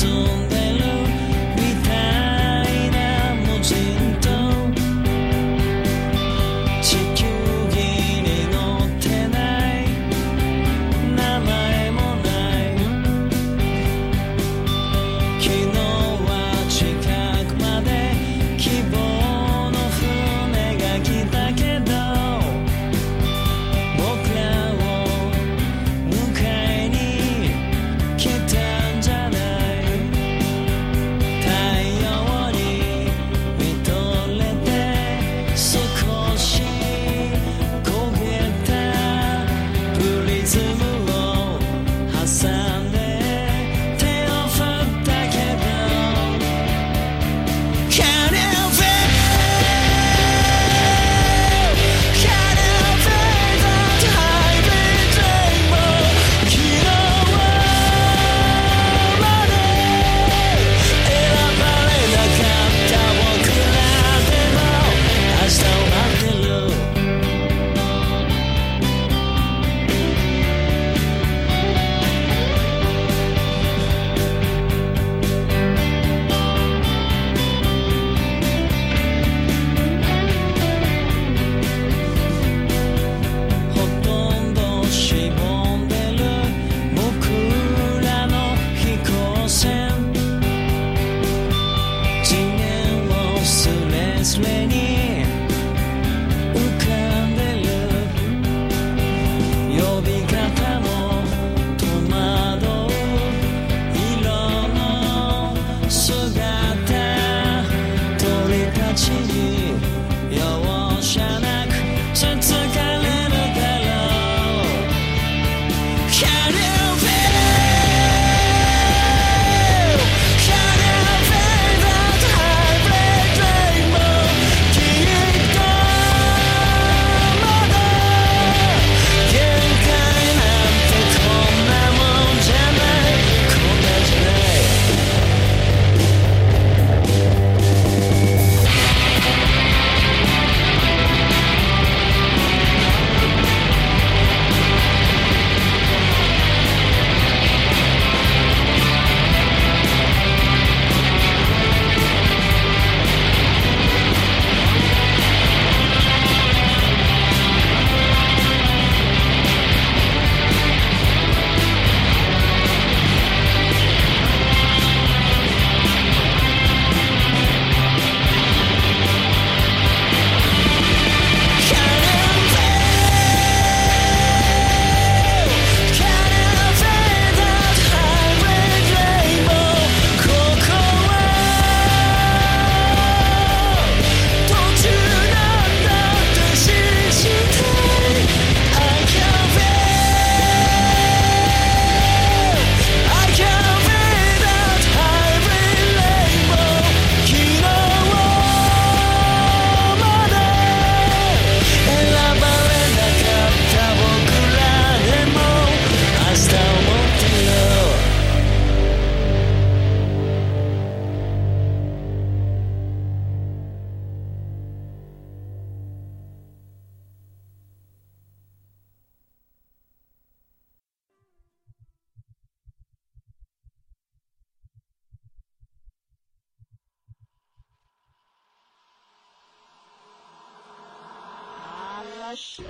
Rush.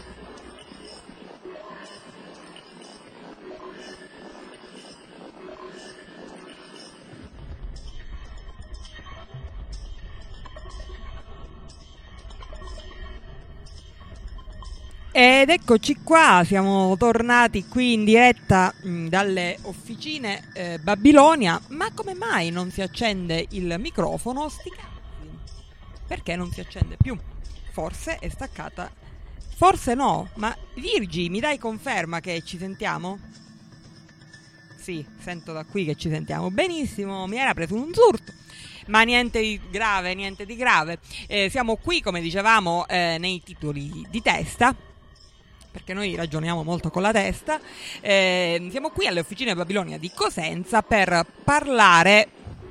Ed eccoci qua, siamo tornati qui in diretta dalle officine Babilonia. Ma come mai non si accende il microfono? Sti cazzi. Perché non si accende più? Forse è staccata. Forse no, ma Virgi, mi dai conferma che ci sentiamo? Sì, sento da qui che ci sentiamo. Benissimo, mi era preso un urto. Ma niente di grave, niente di grave. Siamo qui, come dicevamo, nei titoli di testa, perché noi ragioniamo molto con la testa. Siamo qui alle officine Babilonia di Cosenza per parlare.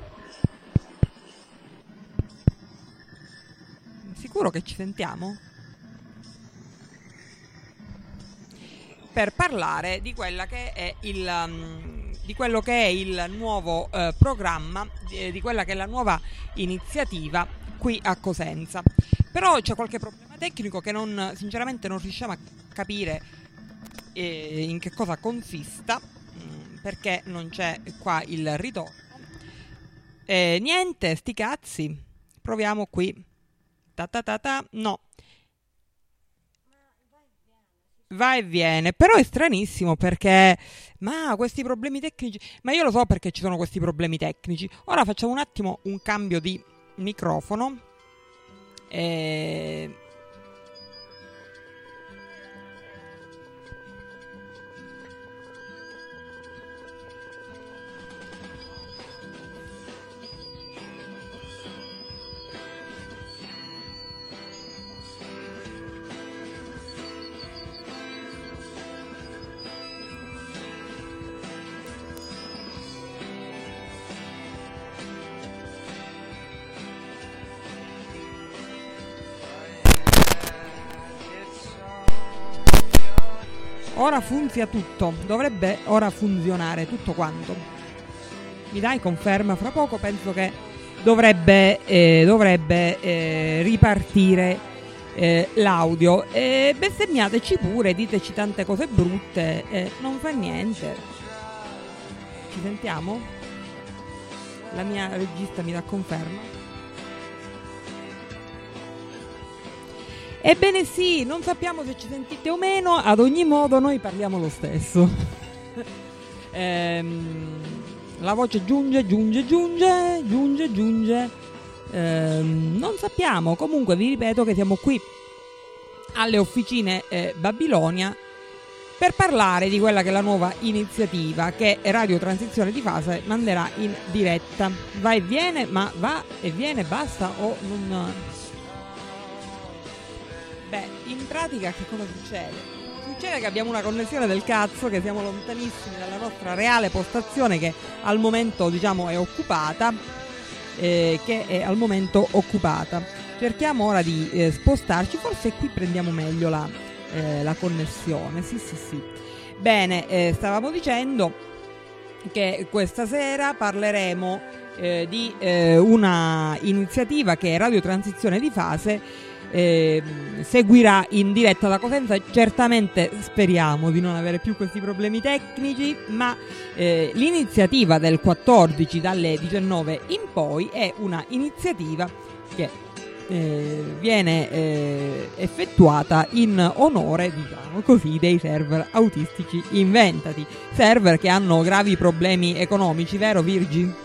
Sicuro che ci sentiamo? Per parlare di quella che è di quello che è il nuovo programma, di quella che è la nuova iniziativa qui a Cosenza. Però c'è qualche problema tecnico che sinceramente non riusciamo a capire in che cosa consista, perché non c'è qua il ritorno. Niente, sti cazzi. Proviamo qui. No. Va e viene, però è stranissimo perché questi problemi tecnici, ma io lo so perché ci sono questi problemi tecnici. Ora facciamo un attimo un cambio di microfono. Ora funziona tutto, dovrebbe ora funzionare tutto quanto. Mi dai conferma fra poco? Penso che dovrebbe ripartire l'audio. Bestemmiateci pure, diteci tante cose brutte, non fa niente. Ci sentiamo? La mia regista mi dà conferma. Ebbene sì, non sappiamo se ci sentite o meno, ad ogni modo noi parliamo lo stesso. La voce giunge. Non sappiamo, comunque vi ripeto che siamo qui alle officine Babilonia per parlare di quella che è la nuova iniziativa che Radio Transizione di Fase manderà in diretta. Va e viene, ma va e viene, basta o non... Beh, in pratica che cosa succede? Succede che abbiamo una connessione del cazzo, che siamo lontanissimi dalla nostra reale postazione che al momento è occupata, Cerchiamo ora di spostarci, forse qui prendiamo meglio la connessione, sì. Bene, stavamo dicendo che questa sera parleremo di una iniziativa che è Radio Transizione di Fase seguirà in diretta da Cosenza. Certamente speriamo di non avere più questi problemi tecnici, ma l'iniziativa del 14 dalle 19 in poi è una iniziativa che viene effettuata in onore, dei server autistici inventati, server che hanno gravi problemi economici, vero Virgi?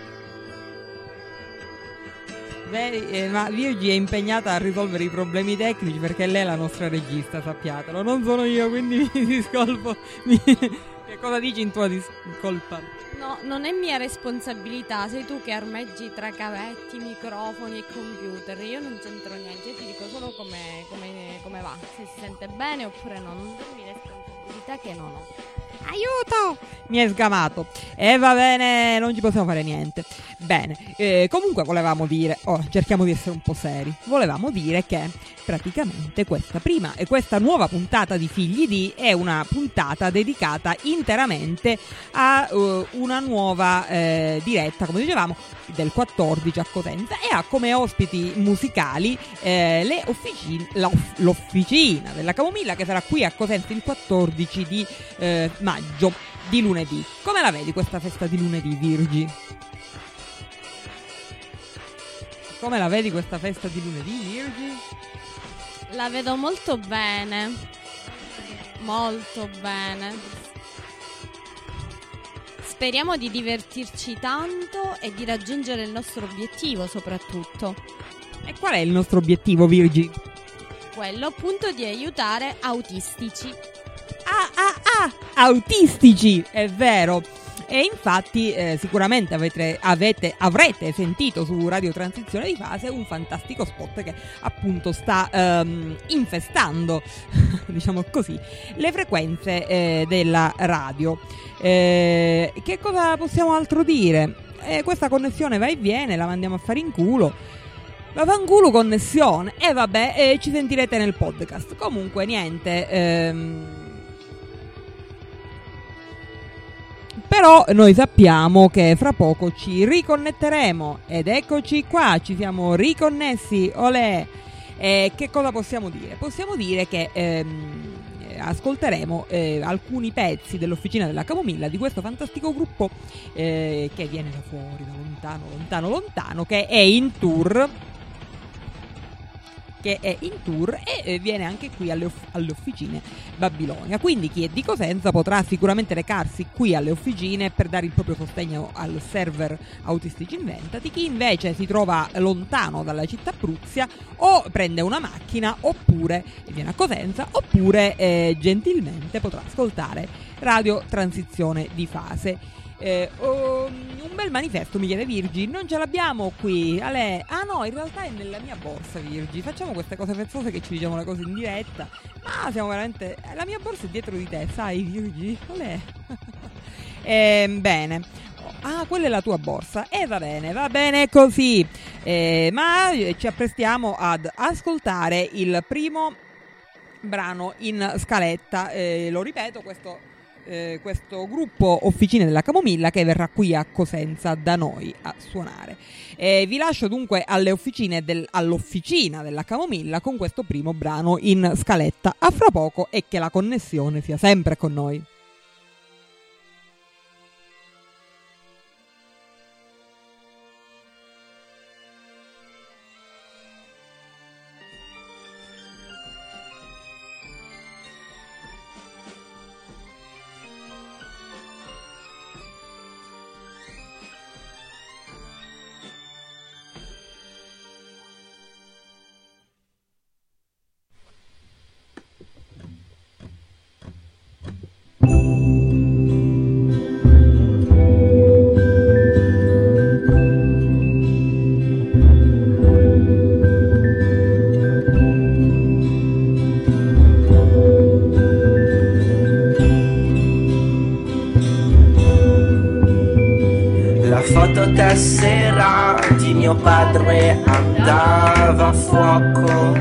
Ma Virgi è impegnata a risolvere i problemi tecnici perché lei è la nostra regista, sappiatelo, non sono io, quindi mi discolpo. Che cosa dici in tua discolpa? No, non è mia responsabilità, sei tu che armeggi tra cavetti, microfoni e computer. Io non c'entro niente, io ti dico solo come va, se si sente bene oppure no. Non darmi responsabilità che non ho. Aiuto! Mi è sgamato. E va bene, non ci possiamo fare niente. Bene, comunque volevamo dire, cerchiamo di essere un po' seri. Volevamo dire che praticamente questa nuova puntata di Figli di è una puntata dedicata interamente a una nuova diretta, come dicevamo, del 14 a Cosenza, e ha come ospiti musicali l'Officina della Camomilla, che sarà qui a Cosenza il 14 di maggio, di lunedì. Come la vedi questa festa di lunedì, Virgi? Come la vedi questa festa di lunedì, Virgi? La vedo molto bene. Molto bene. Speriamo di divertirci tanto e di raggiungere il nostro obiettivo soprattutto. E qual è il nostro obiettivo, Virgi? Quello appunto di aiutare autistici. Autistici, è vero. E infatti sicuramente avrete sentito su Radio Transizione di Fase un fantastico spot che appunto sta infestando, diciamo così, le frequenze della radio. Che cosa possiamo altro dire? Questa connessione va e viene, la mandiamo a fare in culo. La fanculo connessione. E vabbè, ci sentirete nel podcast. Comunque niente, Però noi sappiamo che fra poco ci riconnetteremo ed eccoci qua, ci siamo riconnessi, olè. Che cosa possiamo dire? Possiamo dire che ascolteremo alcuni pezzi dell'Officina della Camomilla, di questo fantastico gruppo che viene da fuori, da lontano, lontano, lontano, che è in tour e viene anche qui alle officine Babilonia. Quindi chi è di Cosenza potrà sicuramente recarsi qui alle officine per dare il proprio sostegno al server Autistici Inventati. Chi invece si trova lontano dalla città Pruzia o prende una macchina oppure viene a Cosenza oppure gentilmente potrà ascoltare Radio Transizione di Fase. Un bel manifesto, mi chiede Virgi, non ce l'abbiamo qui. Ah no, in realtà è nella mia borsa, Virgi. Facciamo queste cose fezzose che ci diciamo le cose in diretta. Ma siamo veramente... La mia borsa è dietro di te, sai, Virgi? Bene. Ah, quella è la tua borsa. Va bene così. Ma ci apprestiamo ad ascoltare il primo brano in scaletta. Lo ripeto, questo gruppo Officine della Camomilla che verrà qui a Cosenza da noi a suonare. Vi lascio dunque all'officina della Camomilla con questo primo brano in scaletta. A fra poco e che la connessione sia sempre con noi. Tessera di mio padre andava a fuoco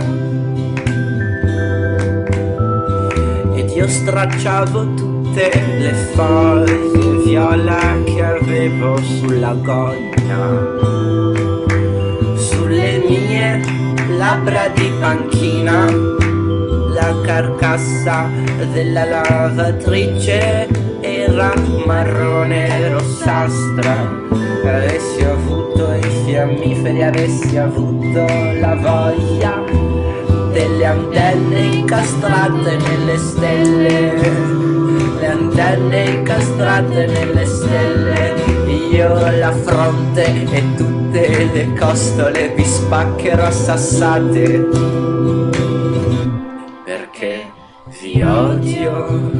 ed io stracciavo tutte le foglie viola che avevo sulla gonna, sulle mie labbra di panchina, la carcassa della lavatrice era marrone rossastra. Avessi avuto i fiammiferi, avessi avuto la voglia delle antenne incastrate nelle stelle, le antenne incastrate nelle stelle. Io la fronte e tutte le costole vi spaccherò assassate, perché vi odio,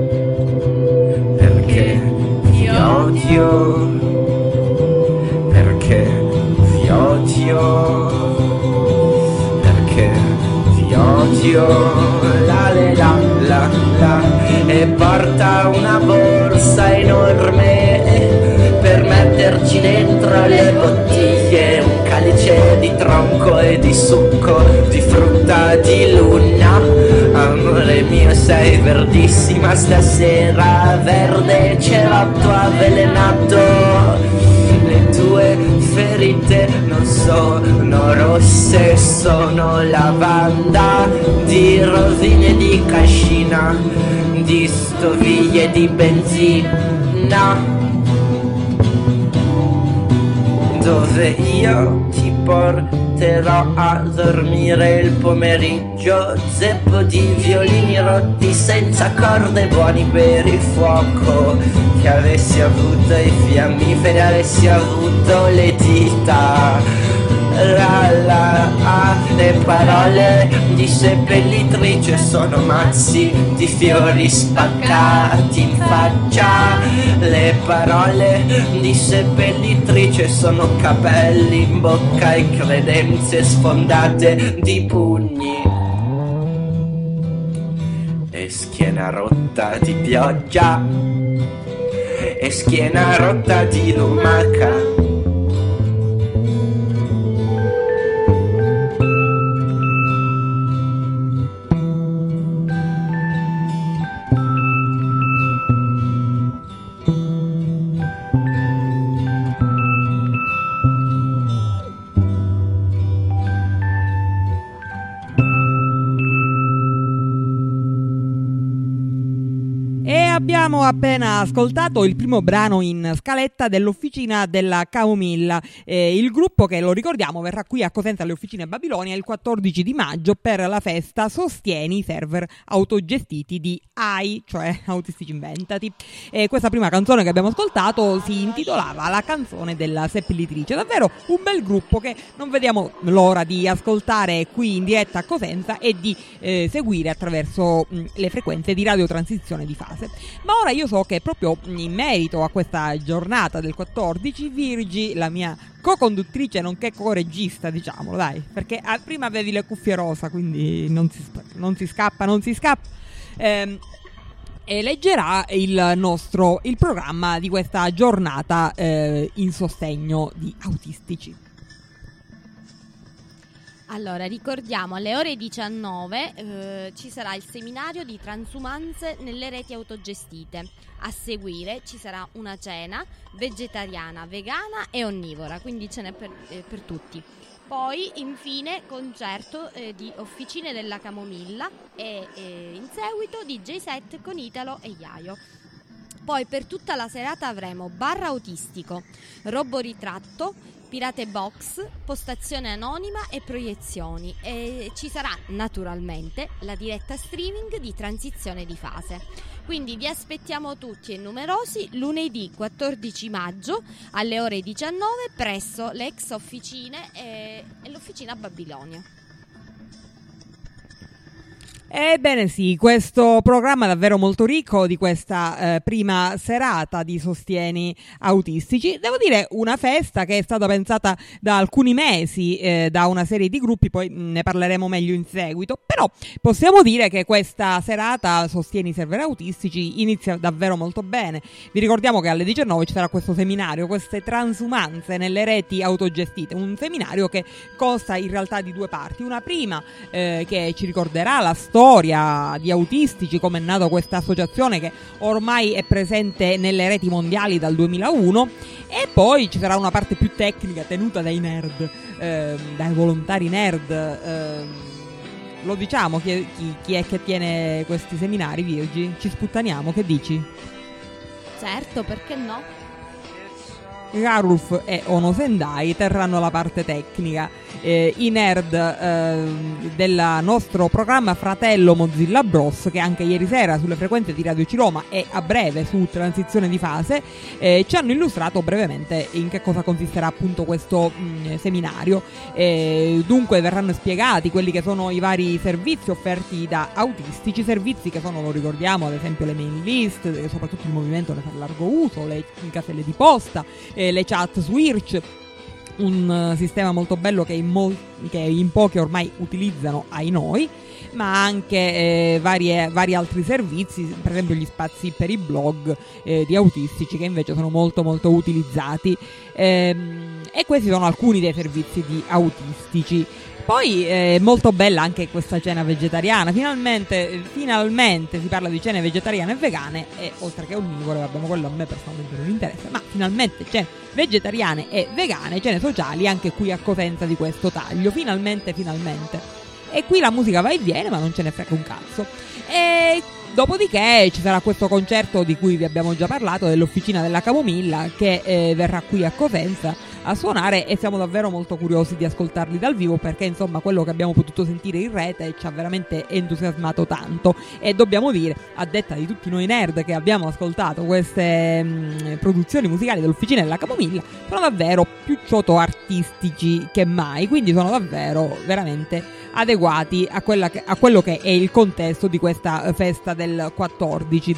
perché vi odio, perché vi odio, perché vi odio, la e porta una borsa enorme per metterci dentro le bottiglie, un calice di tronco e di succo, di frutta di luna. Amore mio, sei verdissima stasera, verde cerotto avvelenato. Le tue ferite non sono rosse, sono lavanda, di rovine di cascina, di stoviglie di benzina, dove io ti porterò a dormire il pomeriggio, zeppo di violini rotti senza corde, buoni per il fuoco. Che avessi avuto i fiammiferi, avessi avuto le dita. Le parole di seppellitrice sono mazzi di fiori spaccati in faccia. Le parole di seppellitrice sono capelli in bocca e credenze sfondate di pugni. E schiena rotta di pioggia, e schiena rotta di lumaca. abbiamo appena ascoltato il primo brano in scaletta dell'Officina della Camomilla, il gruppo che, lo ricordiamo, verrà qui a Cosenza alle Officine Babilonia il 14 di maggio per la festa Sostieni i server autogestiti di AI, cioè Autistici Inventati. Questa prima canzone che abbiamo ascoltato si intitolava La canzone della seppellitrice, davvero un bel gruppo che non vediamo l'ora di ascoltare qui in diretta a Cosenza e di seguire attraverso le frequenze di Radio Transizione di Fase. Ma ora io so che proprio in merito a questa giornata del 14, Virgi, la mia co-conduttrice nonché co-regista, diciamolo dai, perché prima avevi le cuffie rosa, quindi non si scappa, e leggerà il programma di questa giornata in sostegno di autistici. Allora, ricordiamo, alle ore 19 ci sarà il seminario di transumanze nelle reti autogestite. A seguire ci sarà una cena vegetariana, vegana e onnivora, quindi ce n'è per tutti. Poi, infine, concerto di Officine della Camomilla e in seguito DJ set con Italo e Iaio. Poi per tutta la serata avremo bar autistico, roboritratto, Pirate Box, postazione anonima e proiezioni, e ci sarà naturalmente la diretta streaming di Transizione di Fase. Quindi vi aspettiamo tutti e numerosi lunedì 14 maggio alle ore 19 presso le ex officine e l'Officina Babilonia. Ebbene sì, questo programma è davvero molto ricco di questa prima serata di Sostieni Autistici. Devo dire, una festa che è stata pensata da alcuni mesi da una serie di gruppi, poi ne parleremo meglio in seguito, però possiamo dire che questa serata Sostieni Server Autistici inizia davvero molto bene. Vi ricordiamo che alle 19 ci sarà questo seminario, queste transumanze nelle reti autogestite, un seminario che consta in realtà di due parti. Una prima che ci ricorderà la storia di autistici, come è nata questa associazione che ormai è presente nelle reti mondiali dal 2001, e poi ci sarà una parte più tecnica tenuta dai nerd, dai volontari nerd. Lo diciamo chi è che tiene questi seminari, Virgi? Ci sputtaniamo, che dici? Certo, perché no? Garulf e Ono Sendai terranno la parte tecnica. I nerd del nostro programma fratello Mozilla Bros, che anche ieri sera sulle frequenze di Radio Ciroma e a breve su Transizione di Fase ci hanno illustrato brevemente in che cosa consisterà appunto questo seminario. Dunque verranno spiegati quelli che sono i vari servizi offerti da autistici, servizi che sono, lo ricordiamo, ad esempio le mail list, soprattutto il movimento ne fa largo uso, le caselle di posta, le chat su IRC, un sistema molto bello che in pochi ormai utilizzano, ai noi, ma anche vari altri servizi, per esempio gli spazi per i blog di autistici, che invece sono molto molto utilizzati, e questi sono alcuni dei servizi di autistici. Poi è molto bella anche questa cena vegetariana, finalmente si parla di cene vegetariane e vegane, e oltre che onnivore, vabbè, ma quello a me personalmente non interessa, ma finalmente cene vegetariane e vegane, cene sociali anche qui a Cosenza di questo taglio, finalmente. E qui la musica va e viene, ma non ce ne frega un cazzo. E dopodiché ci sarà questo concerto di cui vi abbiamo già parlato, dell'Officina della Camomilla, che verrà qui a Cosenza a suonare, e siamo davvero molto curiosi di ascoltarli dal vivo, perché insomma quello che abbiamo potuto sentire in rete ci ha veramente entusiasmato tanto. E dobbiamo dire, a detta di tutti noi nerd che abbiamo ascoltato queste produzioni musicali dell'Officina della Camomilla, sono davvero più artistici che mai, quindi sono davvero veramente adeguati a quello che è il contesto di questa festa del 14.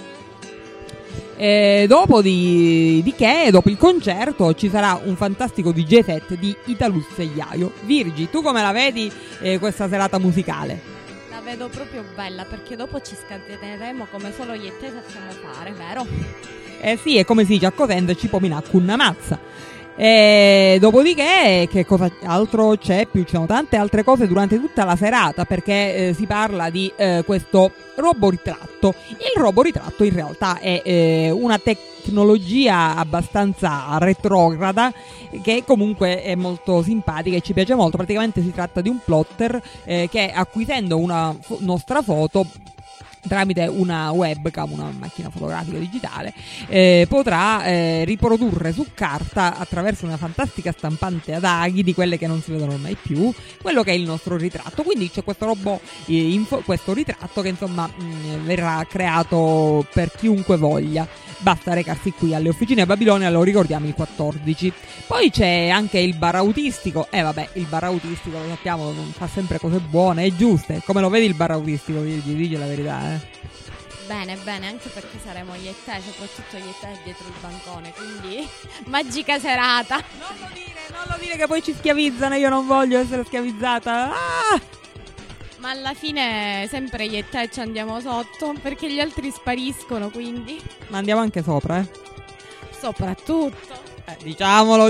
Dopo dopo il concerto ci sarà un fantastico DJ set di Italus e Iaio. Virgi, tu come la vedi questa serata musicale? La vedo proprio bella, perché dopo ci scateneremo come solo io e te sappiamo fare, vero? Sì, è come si dice a Cosenza, ci pominacco una mazza. E dopodiché che cosa altro c'è più? Ci sono tante altre cose durante tutta la serata, perché si parla di questo roboritratto. Il roboritratto in realtà è una tecnologia abbastanza retrograda, che comunque è molto simpatica e ci piace molto. Praticamente si tratta di un plotter che, acquisendo una nostra foto, tramite una webcam, una macchina fotografica digitale, potrà riprodurre su carta, attraverso una fantastica stampante ad aghi, di quelle che non si vedono mai più, quello che è il nostro ritratto. Quindi c'è questo robot, questo ritratto che insomma verrà creato per chiunque voglia. Basta recarsi qui alle Officine Babilonia, lo ricordiamo, il 14. Poi c'è anche il bar autistico. Il bar autistico, lo sappiamo, fa sempre cose buone e giuste. Come lo vedi il bar autistico? Dici la verità, Bene, anche perché saremo io e te, soprattutto io e te dietro il bancone, quindi magica serata. Non lo dire che poi ci schiavizzano, io non voglio essere schiavizzata. Ma alla fine sempre io e te ci andiamo sotto, perché gli altri spariscono, quindi. Ma andiamo anche sopra, Soprattutto. Diciamolo.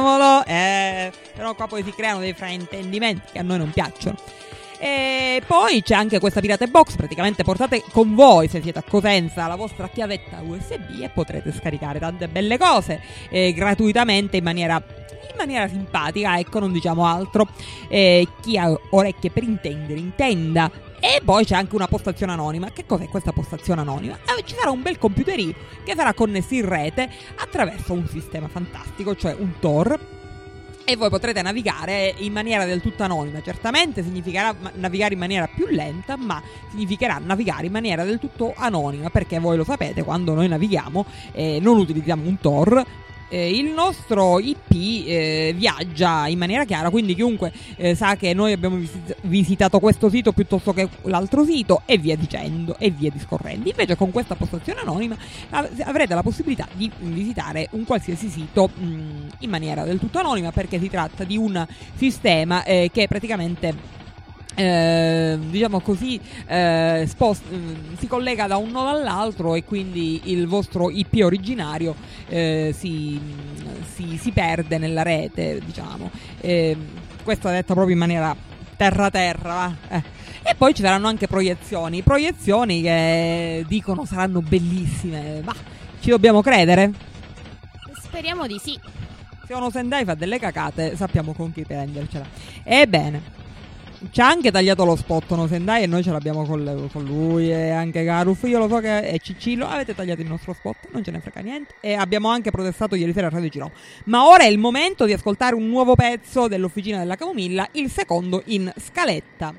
Però qua poi si creano dei fraintendimenti che a noi non piacciono. E poi c'è anche questa Pirate Box, praticamente portate con voi, se siete a Cosenza, la vostra chiavetta USB e potrete scaricare tante belle cose gratuitamente in maniera simpatica, ecco, non diciamo altro. Chi ha orecchie per intendere, intenda. E poi c'è anche una postazione anonima. Che cos'è questa postazione anonima? Ci sarà un bel computerino che sarà connesso in rete attraverso un sistema fantastico, cioè un Tor, e voi potrete navigare in maniera del tutto anonima. Certamente significherà navigare in maniera più lenta, ma significherà navigare in maniera del tutto anonima, perché voi lo sapete, quando noi navighiamo non utilizziamo un Tor. Il nostro IP viaggia in maniera chiara, quindi chiunque sa che noi abbiamo visitato questo sito piuttosto che l'altro sito, e via dicendo, e via discorrendo. Invece con questa postazione anonima avrete la possibilità di visitare un qualsiasi sito in maniera del tutto anonima, perché si tratta di un sistema che praticamente diciamo così si collega da un nodo all'altro, e quindi il vostro IP originario si perde nella rete, diciamo. Questo è detto proprio in maniera terra. E poi ci saranno anche proiezioni che dicono saranno bellissime, ma ci dobbiamo credere? Speriamo di sì. Se uno Sendai fa delle cacate, sappiamo con chi prendercela. Ebbene, c'ha anche tagliato lo spot no Sendai, e noi ce l'abbiamo con lui, e anche Garuf. Io lo so che è Cicillo. Avete tagliato il nostro spot, non ce ne frega niente. E abbiamo anche protestato ieri sera a Radio Girò. Ma ora è il momento di ascoltare un nuovo pezzo dell'Officina della Camomilla, il secondo in scaletta.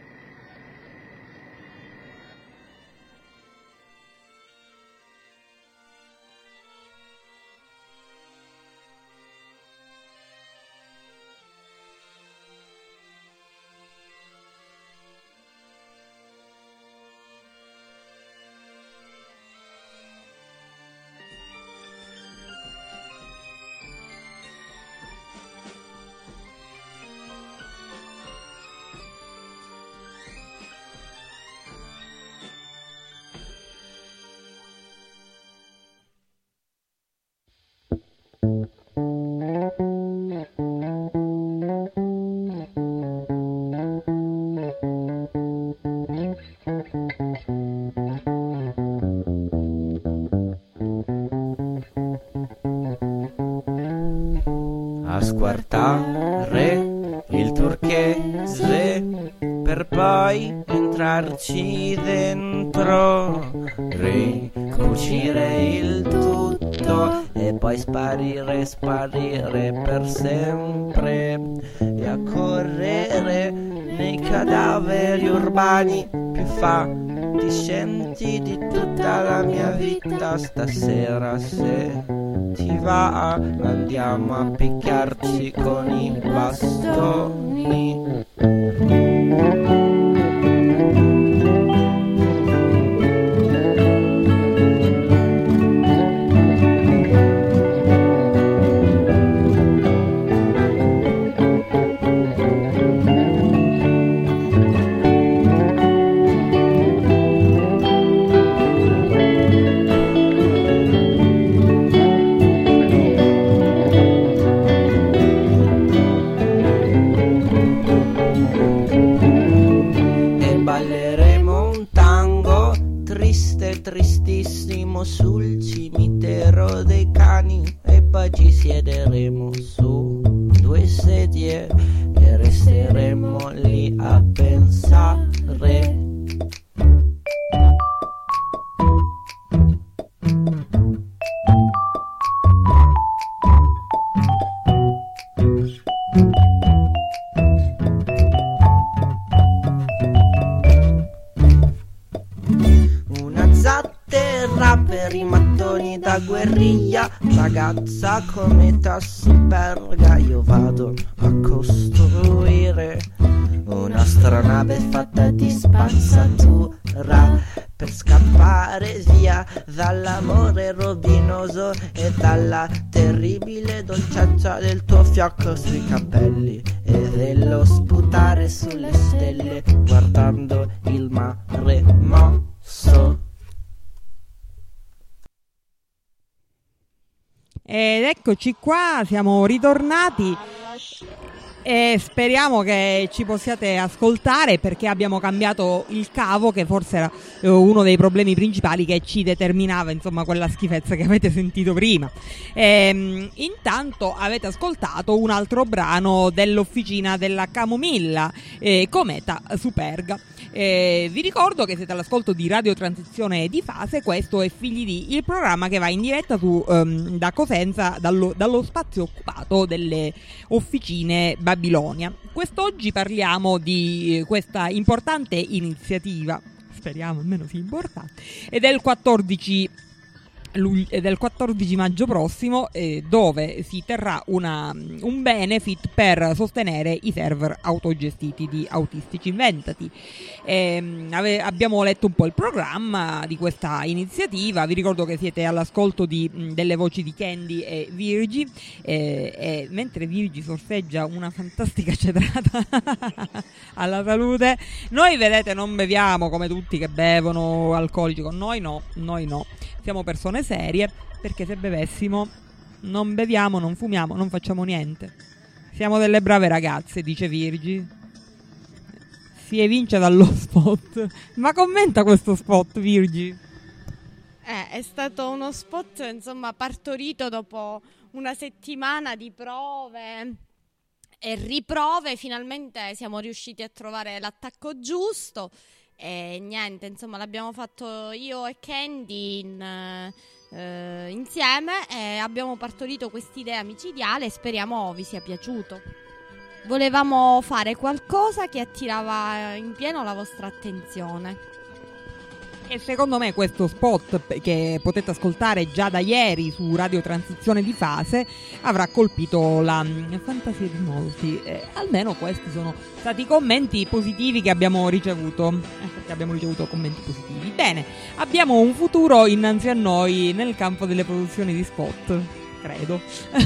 A squartare il turchese per poi entrarci dentro, ricucire il tutto e poi sparire per sempre, e a correre nei cadaveri urbani più fatiscenti di tutta la mia vita. Stasera, se ti va, andiamo a picchiarci con i bastoni. Tristissimo sul cimitero dei cani, e poi ci siederemo su due sedie e resteremo lì a pensare. terra per i mattoni da guerriglia. Ragazza come tassoperga, io vado a costruire un'astronave fatta di spazzatura per scappare via dall'amore rovinoso e dalla terribile dolcezza del tuo fiocco sui capelli e dello sputare sulle stelle guardando il mare mosso. Ed eccoci qua, siamo ritornati e speriamo che ci possiate ascoltare, perché abbiamo cambiato il cavo, che forse era uno dei problemi principali che ci determinava, insomma, quella schifezza che avete sentito prima. Intanto avete ascoltato un altro brano dell'Officina della Camomilla, Cometa Superga. Vi ricordo che siete all'ascolto di Radio Transizione di Fase. Questo è Figli di, il programma che va in diretta da Cosenza, dallo spazio occupato delle Officine Babilonia. Quest'oggi parliamo di questa importante iniziativa, speriamo almeno sia importante, ed è il 14 maggio prossimo, dove si terrà un benefit per sostenere i server autogestiti di Autistici Inventati. Abbiamo letto un po' il programma di questa iniziativa. Vi ricordo che siete all'ascolto delle voci di Candy e Virgi, mentre Virgi sorseggia una fantastica cedrata alla salute. Noi, vedete, non beviamo come tutti che bevono alcolici. Con noi no, siamo persone serie, perché se bevessimo non beviamo, non fumiamo, non facciamo niente. Siamo delle brave ragazze, dice Virgi. Si evince dallo spot. Ma commenta questo spot, Virgi. È stato uno spot, insomma, partorito dopo una settimana di prove e riprove. Finalmente siamo riusciti a trovare l'attacco giusto. E niente, insomma, l'abbiamo fatto io e Candy insieme, e abbiamo partorito quest'idea micidiale e speriamo vi sia piaciuto. Volevamo fare qualcosa che attirava in pieno la vostra attenzione. E secondo me questo spot, che potete ascoltare già da ieri su Radio Transizione di Fase, avrà colpito la fantasia di molti. Almeno questi sono stati i commenti positivi che abbiamo ricevuto, perché abbiamo ricevuto commenti positivi. Bene, abbiamo un futuro innanzi a noi nel campo delle produzioni di spot, credo.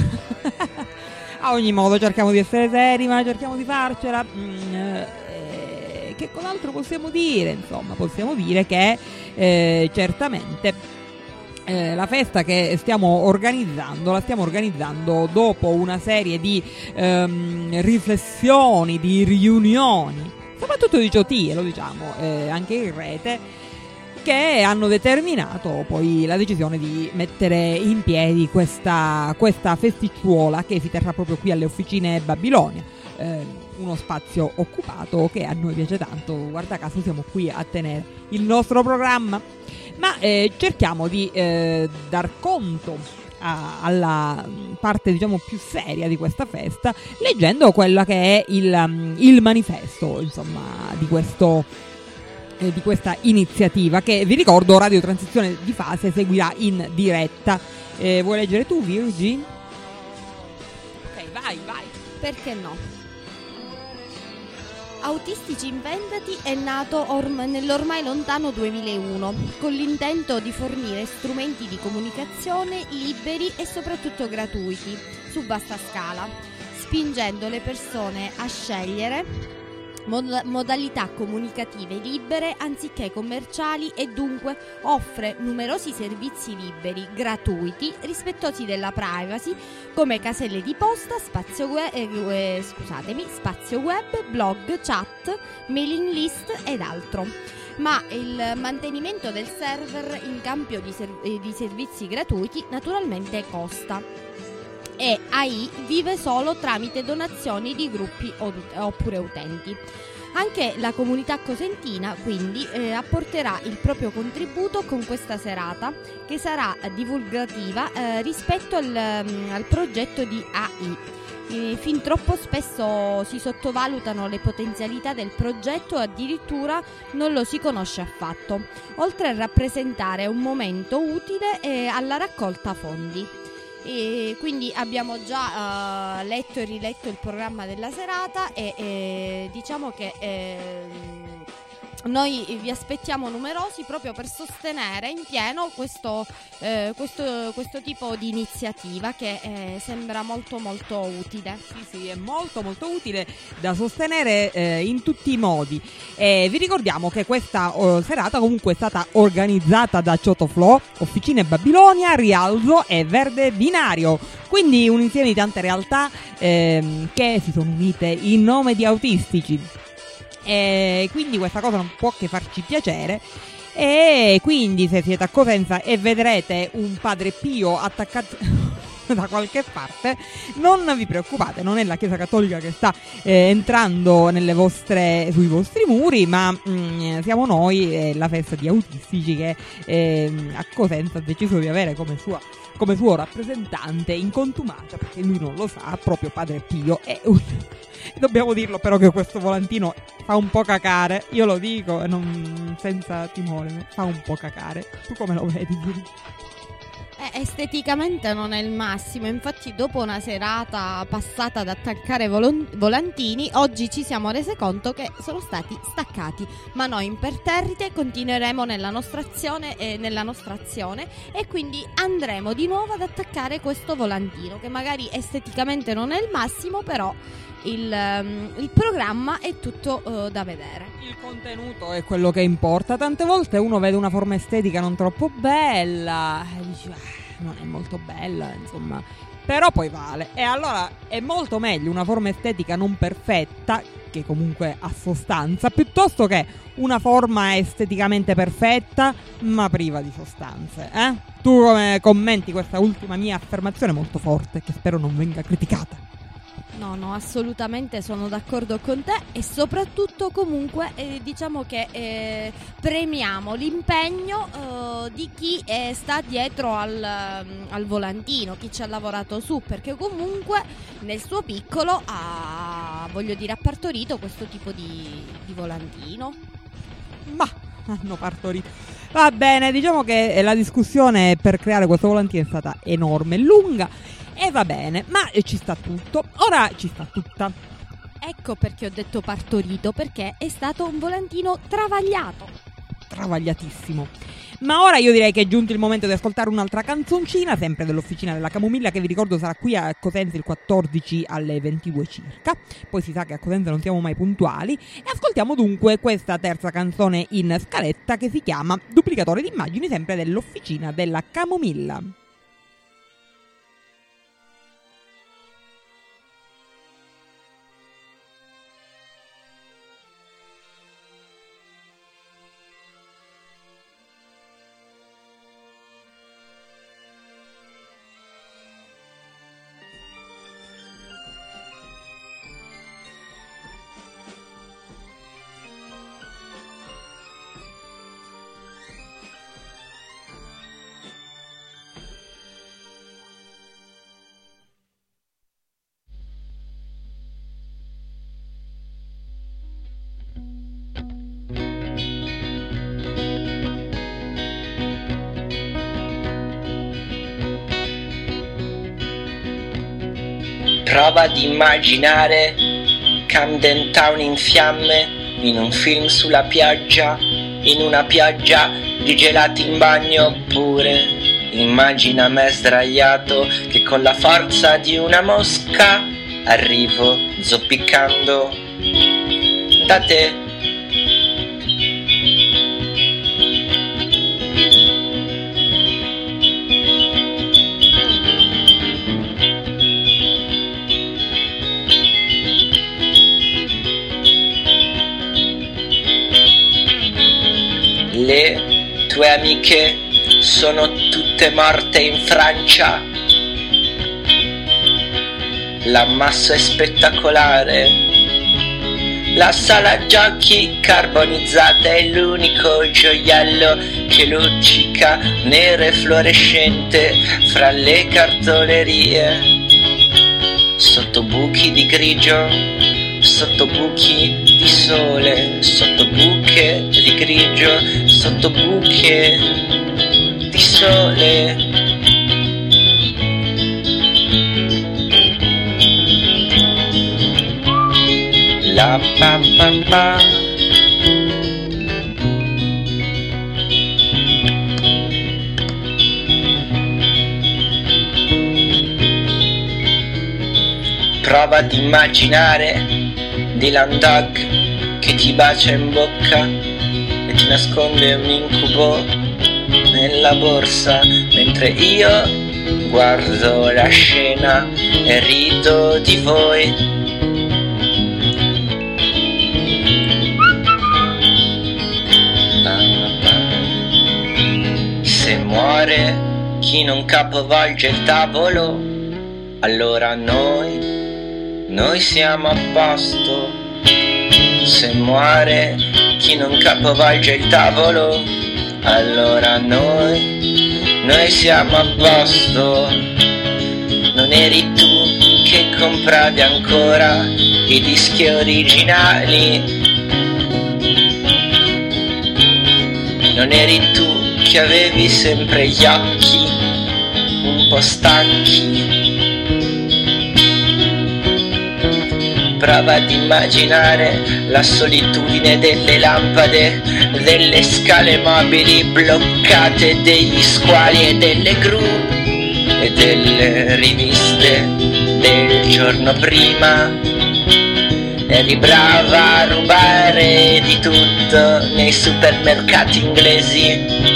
A ogni modo cerchiamo di essere seri, ma cerchiamo di farcela. Che cos'altro possiamo dire? Insomma, possiamo dire che certamente la festa che stiamo organizzando dopo una serie di riflessioni, di riunioni, soprattutto di giotie, lo diciamo, anche in rete, che hanno determinato poi la decisione di mettere in piedi questa festicciuola che si terrà proprio qui alle Officine Babilonia. Uno spazio occupato che a noi piace tanto. Guarda caso siamo qui a tenere il nostro programma, ma cerchiamo di dar conto alla parte, diciamo, più seria di questa festa, leggendo quella che è il manifesto, insomma, di questa iniziativa, che vi ricordo Radio Transizione di Fase seguirà in diretta. Vuoi leggere tu, Virgi? Ok, vai. Perché no? Autistici Inventati è nato nell'ormai lontano 2001, con l'intento di fornire strumenti di comunicazione liberi e soprattutto gratuiti, su vasta scala, spingendo le persone a scegliere modalità comunicative libere anziché commerciali, e dunque offre numerosi servizi liberi, gratuiti, rispettosi della privacy, come caselle di posta, spazio web, blog, chat, mailing list ed altro. Ma il mantenimento del server in cambio di servizi gratuiti naturalmente costa, e AI vive solo tramite donazioni di gruppi oppure utenti. Anche la comunità cosentina quindi apporterà il proprio contributo con questa serata, che sarà divulgativa rispetto al progetto di AI. Fin troppo spesso si sottovalutano le potenzialità del progetto, addirittura non lo si conosce affatto, oltre a rappresentare un momento utile alla raccolta fondi. E quindi abbiamo già letto e riletto il programma della serata e diciamo che noi vi aspettiamo numerosi proprio per sostenere in pieno questo tipo di iniziativa che sembra molto molto utile. Sì, è molto molto utile da sostenere in tutti i modi. Vi ricordiamo che questa serata comunque è stata organizzata da Ciotoflo, Officine Babilonia, Rialzo e Verde Binario. Quindi un insieme di tante realtà che si sono unite in nome di autistici. E quindi questa cosa non può che farci piacere. E quindi se siete a Cosenza e vedrete un Padre Pio attaccato da qualche parte, non vi preoccupate, non è la Chiesa Cattolica che sta entrando sui vostri muri, ma siamo noi, la festa di autistici che a Cosenza ha deciso di avere come suo rappresentante in contumacia, perché lui non lo sa, proprio Padre Pio è dobbiamo dirlo però che questo volantino fa un po' cacare, io lo dico senza timore, fa un po' cacare. Tu come lo vedi? Esteticamente non è il massimo, infatti dopo una serata passata ad attaccare volantini, oggi ci siamo rese conto che sono stati staccati, ma noi imperterrite continueremo nella nostra azione e quindi andremo di nuovo ad attaccare questo volantino che magari esteticamente non è il massimo, però il programma è tutto da vedere. Il contenuto è quello che importa. Tante volte uno vede una forma estetica non troppo bella e dice non è molto bella, insomma, però poi vale. E allora è molto meglio una forma estetica non perfetta, che comunque ha sostanza, piuttosto che una forma esteticamente perfetta ma priva di sostanze. Tu come commenti questa ultima mia affermazione molto forte, che spero non venga criticata? No, assolutamente sono d'accordo con te e soprattutto comunque diciamo che premiamo l'impegno di chi sta dietro al volantino, chi ci ha lavorato su, perché comunque nel suo piccolo ha partorito questo tipo di volantino. Ma hanno partorito. Va bene, diciamo che la discussione per creare questo volantino è stata enorme, lunga. E va bene, ma ci sta tutto. Ora ci sta tutta. Ecco perché ho detto partorito, perché è stato un volantino travagliatissimo. Ma ora io direi che è giunto il momento di ascoltare un'altra canzoncina, sempre dell'Officina della Camomilla, che vi ricordo sarà qui a Cosenza il 14 alle 22 circa. Poi si sa che a Cosenza non siamo mai puntuali. E ascoltiamo dunque questa terza canzone in scaletta, che si chiama Duplicatore di immagini, sempre dell'Officina della Camomilla. Prova ad immaginare Camden Town in fiamme in un film sulla piaggia, in una piaggia di gelati in bagno, oppure immagina me sdraiato che con la forza di una mosca arrivo zoppicando da te. Le tue amiche sono tutte morte in Francia. L'ammasso è spettacolare. La sala giochi carbonizzata è l'unico gioiello che luccica nero e fluorescente fra le cartolerie. sotto buchi di grigio, sotto buchi di sole, sotto buche di grigio, sotto buche di sole. La pa pa pa. Prova ad immaginare Dylan Dog che ti bacia in bocca e ti nasconde un incubo nella borsa, mentre io guardo la scena e rido di voi. Se muore chi non capovolge il tavolo, allora noi siamo a posto. Se muore chi non capovolge il tavolo, allora noi siamo a posto. Non eri tu che compravi ancora i dischi originali, non eri tu che avevi sempre gli occhi un po' stanchi. Prova ad immaginare la solitudine delle lampade, delle scale mobili bloccate, degli squali e delle gru e delle riviste del giorno prima. Eri brava a rubare di tutto nei supermercati inglesi.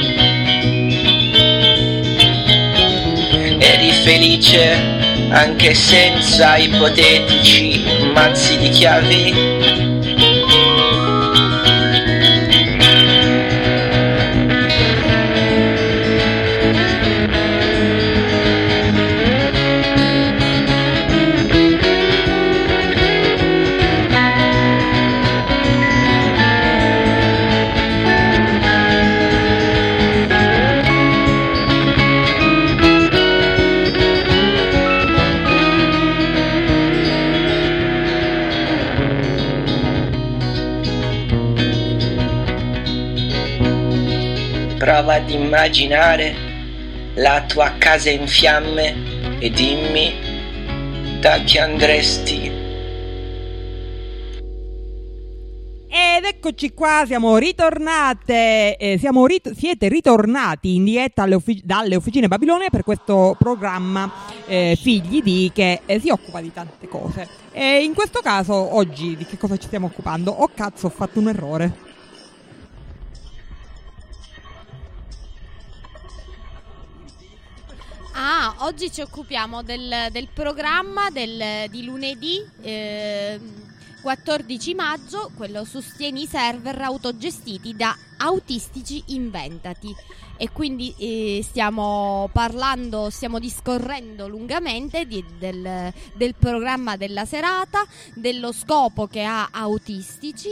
Eri felice anche senza ipotetici mazzi di chiavi. Prova ad immaginare la tua casa in fiamme e dimmi da chi andresti. Ed eccoci qua, siamo ritornate, siete ritornati in diretta dalle officine Babilonia per questo programma Figli di, che si occupa di tante cose. E in questo caso oggi di che cosa ci stiamo occupando? Oh cazzo, ho fatto un errore. Oggi ci occupiamo del programma di lunedì 14 maggio, quello Sostieni i server autogestiti da Autistici Inventati. E quindi stiamo discorrendo lungamente del programma della serata, dello scopo che ha Autistici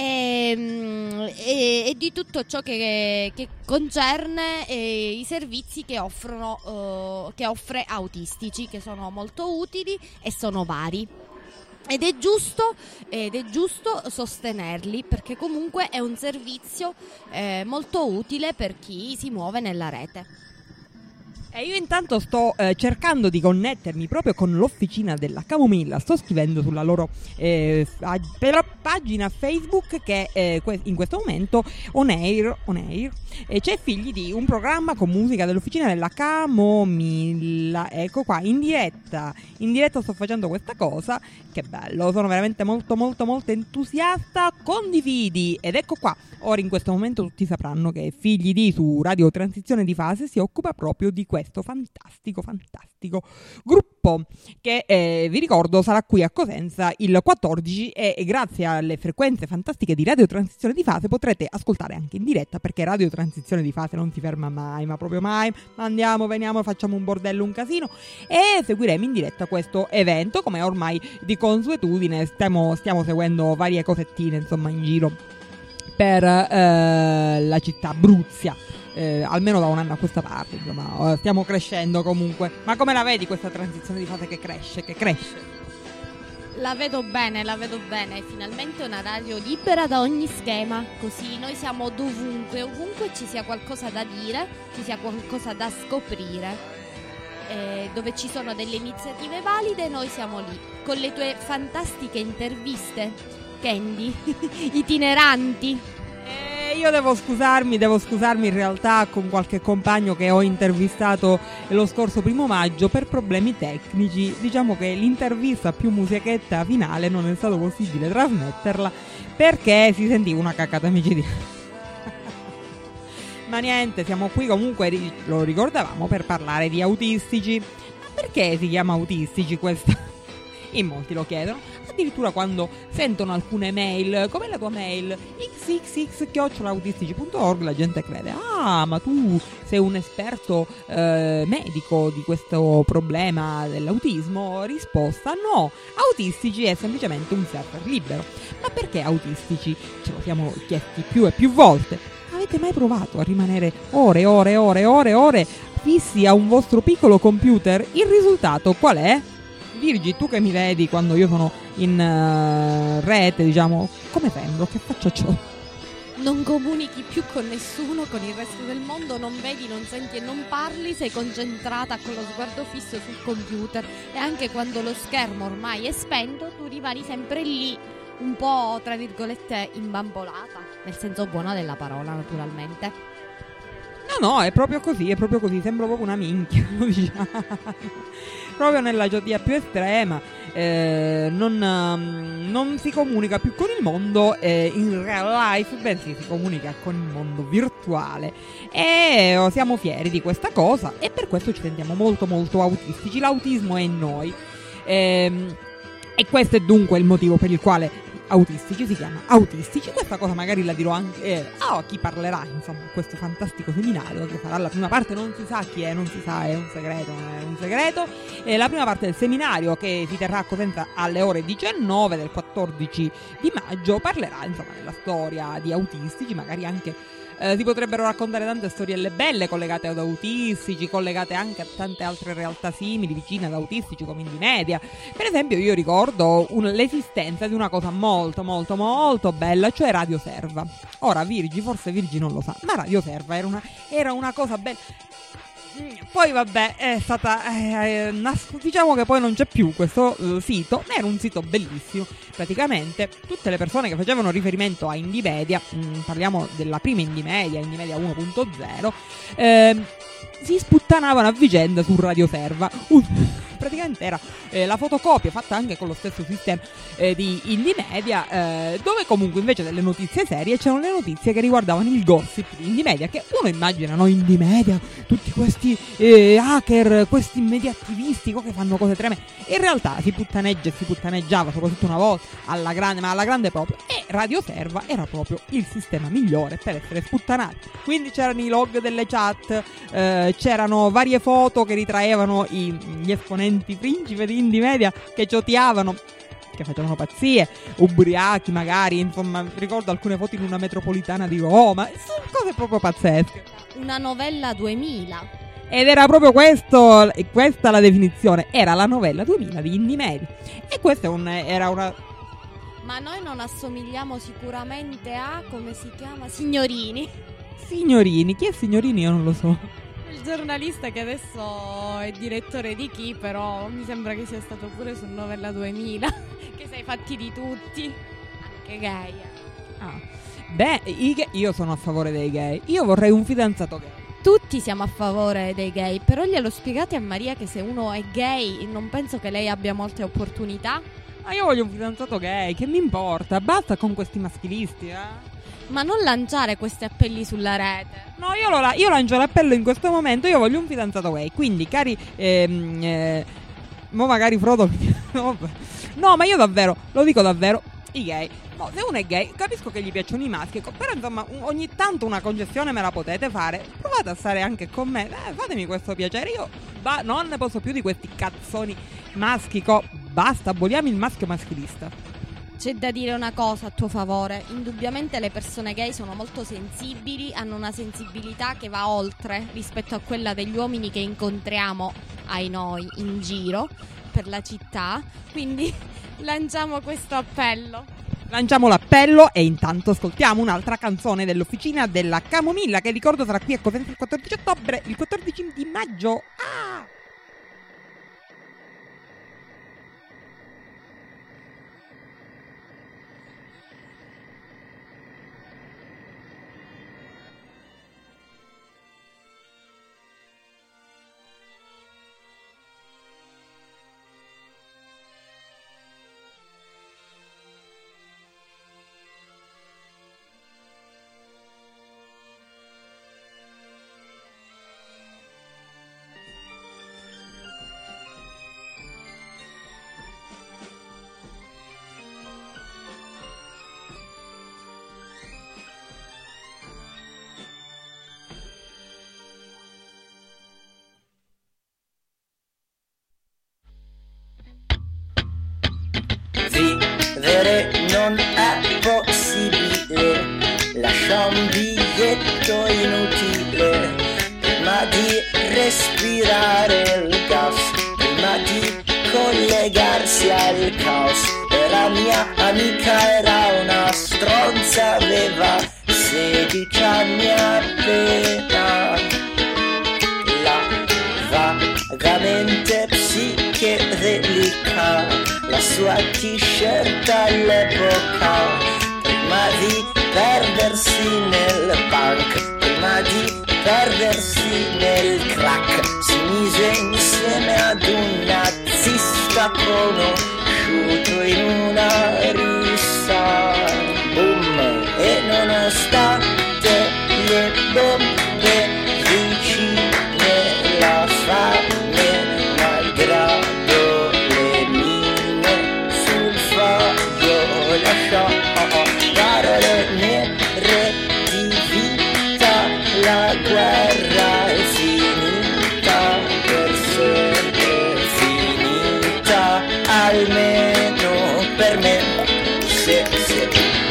e di tutto ciò che concerne i servizi che offre Autistici, che sono molto utili e sono vari. Ed è giusto sostenerli, perché comunque è un servizio molto utile per chi si muove nella rete. E io intanto sto cercando di connettermi proprio con l'officina della Camomilla. Sto scrivendo sulla loro pagina Facebook che in questo momento on air c'è Figli di, un programma con musica dell'officina della Camomilla. Ecco qua, in diretta sto facendo questa cosa. Che bello, sono veramente molto molto molto entusiasta. Condividi, ed ecco qua. Ora in questo momento tutti sapranno che Figli di su Radio Transizione di Fase si occupa proprio di questo fantastico gruppo che vi ricordo sarà qui a Cosenza il 14 e grazie alle frequenze fantastiche di Radio Transizione di Fase potrete ascoltare anche in diretta, perché Radio Transizione di Fase non si ferma mai, ma proprio mai. Andiamo, veniamo, facciamo un bordello, un casino, e seguiremo in diretta questo evento come ormai di consuetudine. Stiamo seguendo varie cosettine insomma in giro per la città Bruzia. almeno da un anno a questa parte, insomma, stiamo crescendo comunque. Ma come la vedi questa transizione di fase che cresce? La vedo bene, finalmente una radio libera da ogni schema, così noi siamo ovunque ci sia qualcosa da dire, ci sia qualcosa da scoprire, dove ci sono delle iniziative valide noi siamo lì, con le tue fantastiche interviste, Candy, itineranti. Io devo scusarmi in realtà con qualche compagno che ho intervistato lo scorso 1 maggio per problemi tecnici. Diciamo che l'intervista più musichetta finale non è stato possibile trasmetterla perché si sentiva una caccata micidiale. Ma niente, siamo qui comunque, lo ricordavamo, per parlare di autistici. Perché si chiama autistici questa? In molti lo chiedono. Addirittura quando sentono alcune mail, come la tua mail, xxx@autistici.org, la gente crede, ma tu sei un esperto medico di questo problema dell'autismo? Risposta: no, autistici è semplicemente un server libero. Ma perché autistici? Ce lo siamo chiesti più e più volte. Avete mai provato a rimanere ore fissi a un vostro piccolo computer? Il risultato qual è? Virgi, tu che mi vedi quando io sono in rete, diciamo, come sembro? Che faccio ciò? Non comunichi più con nessuno, con il resto del mondo, non vedi, non senti e non parli, sei concentrata con lo sguardo fisso sul computer e anche quando lo schermo ormai è spento tu rimani sempre lì, un po' tra virgolette imbambolata, nel senso buono della parola naturalmente. No, è proprio così, sembro proprio una minchia, lo diciamo. Proprio nella gioia più estrema, non si comunica più con il mondo in real life, bensì si comunica con il mondo virtuale e siamo fieri di questa cosa e per questo ci sentiamo molto autistici. L'autismo è in noi e questo è dunque il motivo per il quale autistici si chiama autistici. Questa cosa magari la dirò anche a chi parlerà, insomma, questo fantastico seminario che farà la prima parte. Non si sa chi è, non si sa, è un segreto, non è un segreto. La prima parte del seminario, che si terrà a Cosenza alle ore 19 del 14 di maggio, parlerà insomma della storia di autistici, magari anche si potrebbero raccontare tante storielle belle collegate ad autistici, collegate anche a tante altre realtà simili, vicine ad autistici, come Indymedia. Per esempio io ricordo l'esistenza di una cosa molto bella, cioè Radio Serva. Ora forse Virgi non lo sa, ma Radio Serva era una cosa bella. Poi vabbè, è stata diciamo che poi non c'è più questo sito, ma era un sito bellissimo. Praticamente tutte le persone che facevano riferimento a Indymedia, parliamo della prima Indymedia 1.0, si sputtanavano a vicenda su Radio Serva. Praticamente era la fotocopia fatta anche con lo stesso sistema di Indymedia, dove comunque invece delle notizie serie c'erano le notizie che riguardavano il gossip di Indymedia, che uno immagina, no? Indymedia, tutti questi hacker, questi media attivisti che fanno cose tremende. In realtà si puttaneggiava soprattutto una volta alla grande proprio, e Radio Serva era proprio il sistema migliore per essere sputtanati. Quindi c'erano i log delle chat, c'erano varie foto che ritraevano gli esponenti principe di Indymedia che ciotiavano, che facevano pazzie, ubriachi magari, insomma ricordo alcune foto in una metropolitana di Roma, sono cose proprio pazzesche. Una novella 2000. Ed era proprio questa la definizione, era la novella 2000 di Indymedia. E questa era una... Ma noi non assomigliamo sicuramente a, come si chiama? Signorini. Chi è Signorini? Io non lo so. Il giornalista che adesso è direttore di Chi, però mi sembra che sia stato pure su Novella 2000, che sei fatti di tutti, anche gay. Beh, io sono a favore dei gay, io vorrei un fidanzato gay. Tutti siamo a favore dei gay, però glielo spiegate a Maria che se uno è gay non penso che lei abbia molte opportunità? Ma io voglio un fidanzato gay, che mi importa, basta con questi maschilisti, Ma non lanciare questi appelli sulla rete. No, io lancio l'appello in questo momento, io voglio un fidanzato gay. Quindi, cari, mo magari Frodo. No, ma io davvero, lo dico davvero, i gay. No, se uno è gay, capisco che gli piacciono i maschi, però insomma, ogni tanto una concessione me la potete fare. Provate a stare anche con me, fatemi questo piacere. Io non ne posso più di questi cazzoni maschi. Basta, aboliamo il maschio maschilista. C'è da dire una cosa a tuo favore: indubbiamente le persone gay sono molto sensibili, hanno una sensibilità che va oltre rispetto a quella degli uomini che incontriamo, ai noi, in giro per la città, quindi lanciamo questo appello. Lanciamo l'appello e intanto ascoltiamo un'altra canzone dell'Officina della Camomilla, che ricordo sarà qui a Cosenza il 14 ottobre, il 14 di maggio. Ah! Vivere non è possibile, lascia un biglietto inutile, prima di respirare il gas, prima di collegarsi al caos. Era mia amica, era una stronza, aveva 16 anni appena. La vagamente psichedelica, la sua t-shirt all'epoca, prima di perdersi nel punk, prima di perdersi nel crack, si mise insieme ad un nazista conosciuto in una rissa. Boom! E nonostante le bombe vicine, la fame, malgrado le mine sul foglio, lasciò parole nere di vita. La guerra è finita, per sempre finita, almeno per me. Sì, sì.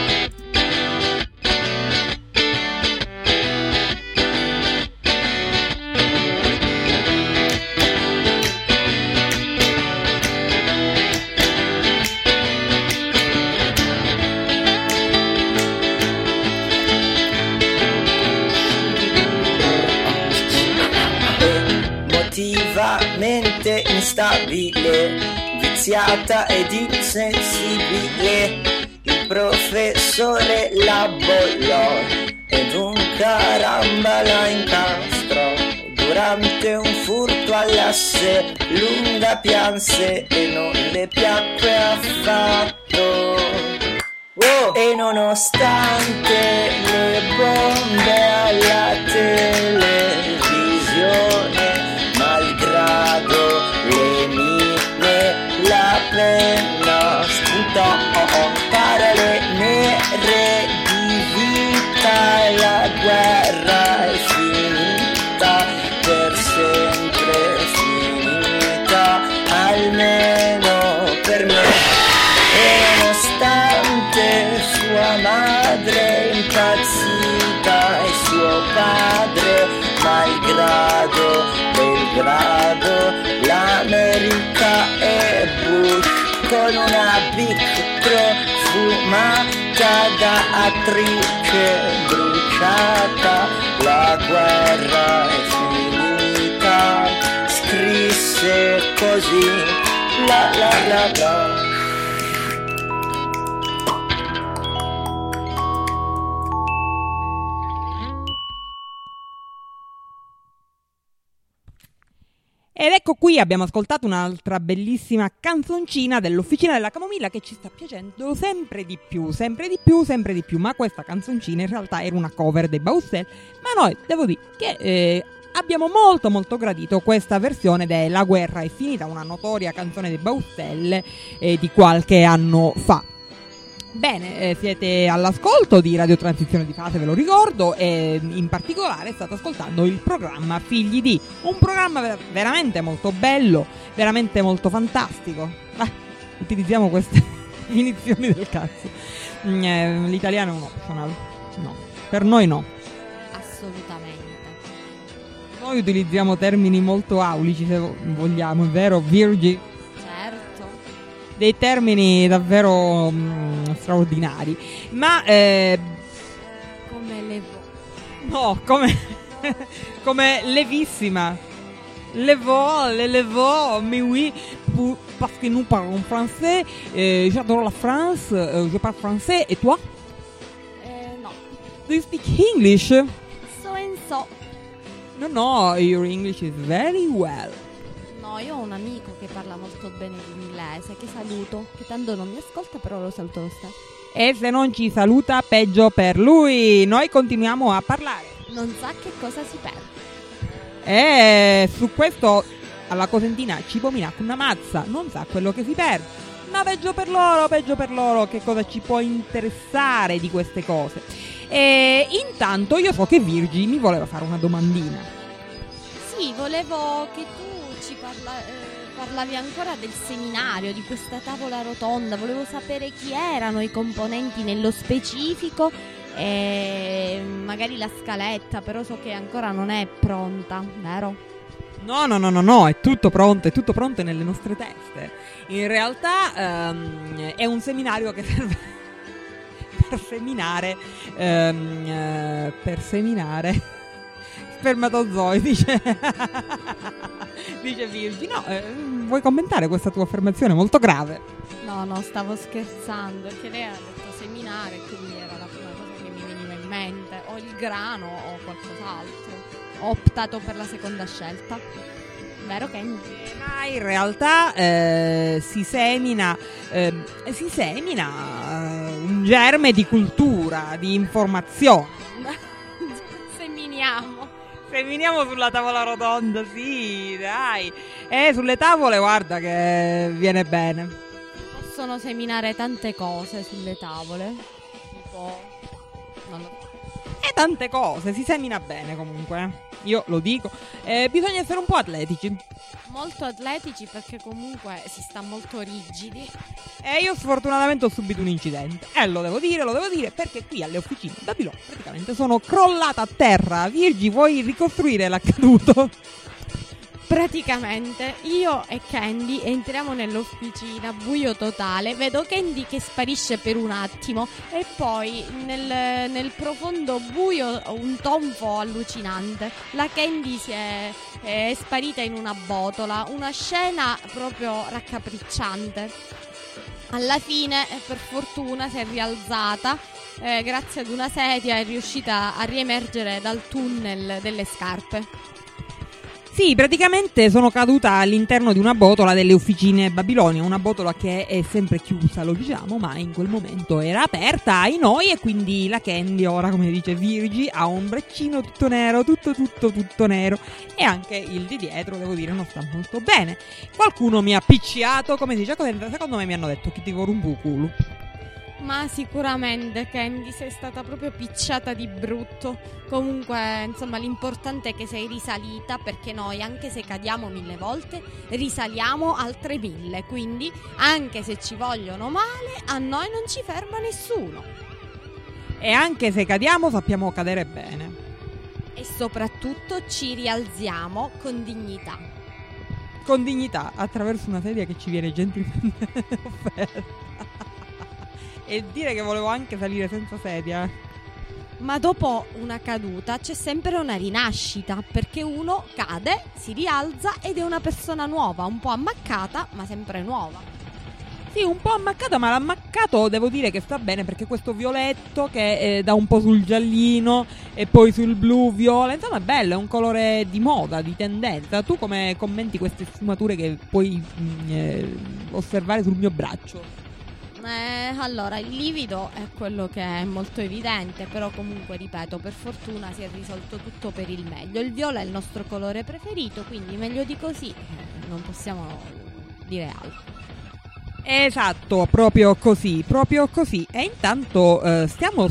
Emotivamente instabile, viziata ed insensibile, il professore la bollò ed un caramba la incastrò. Durante un furto all'asse lunga pianse e non le piacque affatto. Oh! E nonostante le bombe alla televisione, malgrado le mine, la penna spuntò parole nere di vita. La guerra è finita, per sempre finita, almeno per me. E nonostante sua madre impazzita e suo padre malgrado, Belgrado, l'America e Bush, con una Bic profumata da attrice bruciata, la guerra è finita, scrisse così, la la la la. Ed ecco qui abbiamo ascoltato un'altra bellissima canzoncina dell'Officina della Camomilla che ci sta piacendo sempre di più, sempre di più, sempre di più. Ma questa canzoncina in realtà era una cover dei Baustelle, ma noi devo dire che abbiamo molto molto gradito questa versione della Guerra è finita, una notoria canzone dei Baustelle di qualche anno fa. Bene, siete all'ascolto di Radio Transizione di Fase, ve lo ricordo, e in particolare state ascoltando il programma Figli di, un programma veramente molto bello, veramente molto fantastico. Utilizziamo queste definizioni del cazzo. L'italiano è un optional. No, per noi no. Assolutamente. Noi utilizziamo termini molto aulici, se vogliamo, è vero, Virgi? Certo. Dei termini davvero straordinari. Ma Come le no, come levissima. Les veaux, mais oui, parce que nous parlons français. J'adore la France, je parle français. Et toi? no. Do you speak English? So and so. No, your English is very well. No, io ho un amico che parla molto bene l'inglese, che saluto, che tanto non mi ascolta, però lo saluto lo stesso. E se non ci saluta, peggio per lui. Noi continuiamo a parlare. Non sa che cosa si perde. E su questo alla Cosentina ci pomina una mazza, non sa quello che si perde. Ma peggio per loro, che cosa ci può interessare di queste cose. E intanto io so che Virgi mi voleva fare una domandina. Sì, volevo che tu ci parlavi ancora del seminario, di questa tavola rotonda. Volevo sapere chi erano i componenti nello specifico e magari la scaletta, però so che ancora non è pronta, vero? No, è tutto pronto nelle nostre teste. In realtà è un seminario che serve per seminare spermatozoi, dice Virgi. No, vuoi commentare questa tua affermazione molto grave? No, stavo scherzando, perché lei ha detto seminare, quindi era la prima cosa che mi veniva in mente, o il grano o qualcos'altro. Ho optato per la seconda scelta, vero Kenny? Ma in realtà si semina un germe di cultura, di informazione. Seminiamo sulla tavola rotonda, sì, dai. E sulle tavole guarda che viene bene. Possono seminare tante cose sulle tavole, tipo non lo so. E tante cose, si semina bene comunque. Io lo dico, bisogna essere un po' atletici. Molto atletici, perché comunque si sta molto rigidi. E io sfortunatamente ho subito un incidente. E lo devo dire, perché qui alle officine da Babilò praticamente sono crollata a terra. Virgi, vuoi ricostruire l'accaduto? Praticamente io e Candy entriamo nell'officina, buio totale, vedo Candy che sparisce per un attimo e poi nel profondo buio un tonfo allucinante. La Candy è sparita in una botola, una scena proprio raccapricciante. Alla fine, per fortuna, si è rialzata, grazie ad una sedia è riuscita a riemergere dal tunnel delle scarpe. Sì, praticamente sono caduta all'interno di una botola delle officine Babilonia, una botola che è sempre chiusa, lo diciamo, ma in quel momento era aperta ai noi e quindi la Candy ora, come dice Virgi, ha un braccino tutto nero, tutto nero, e anche il di dietro, devo dire, non sta molto bene. Qualcuno mi ha picciato, come dice, secondo me mi hanno detto che ti corrompo il culo. Ma sicuramente, Candy, sei stata proprio picciata di brutto. Comunque, insomma, l'importante è che sei risalita, perché noi, anche se cadiamo 1000 volte, risaliamo altre 1000. Quindi, anche se ci vogliono male, a noi non ci ferma nessuno. E anche se cadiamo, sappiamo cadere bene. E soprattutto ci rialziamo con dignità. Con dignità, attraverso una sedia che ci viene gentilmente offerta. E dire che volevo anche salire senza sedia. Ma dopo una caduta c'è sempre una rinascita, perché uno cade, si rialza ed è una persona nuova, un po' ammaccata, ma sempre nuova. Sì, un po' ammaccata, ma l'ammaccato devo dire che sta bene, perché questo violetto che dà un po' sul giallino e poi sul blu viola, insomma è bello, è un colore di moda, di tendenza. Tu come commenti queste sfumature che puoi osservare sul mio braccio? Allora, il livido è quello che è molto evidente, però comunque, ripeto, per fortuna si è risolto tutto per il meglio. Il viola è il nostro colore preferito, quindi meglio di così non possiamo dire altro. Esatto, proprio così. E intanto stiamo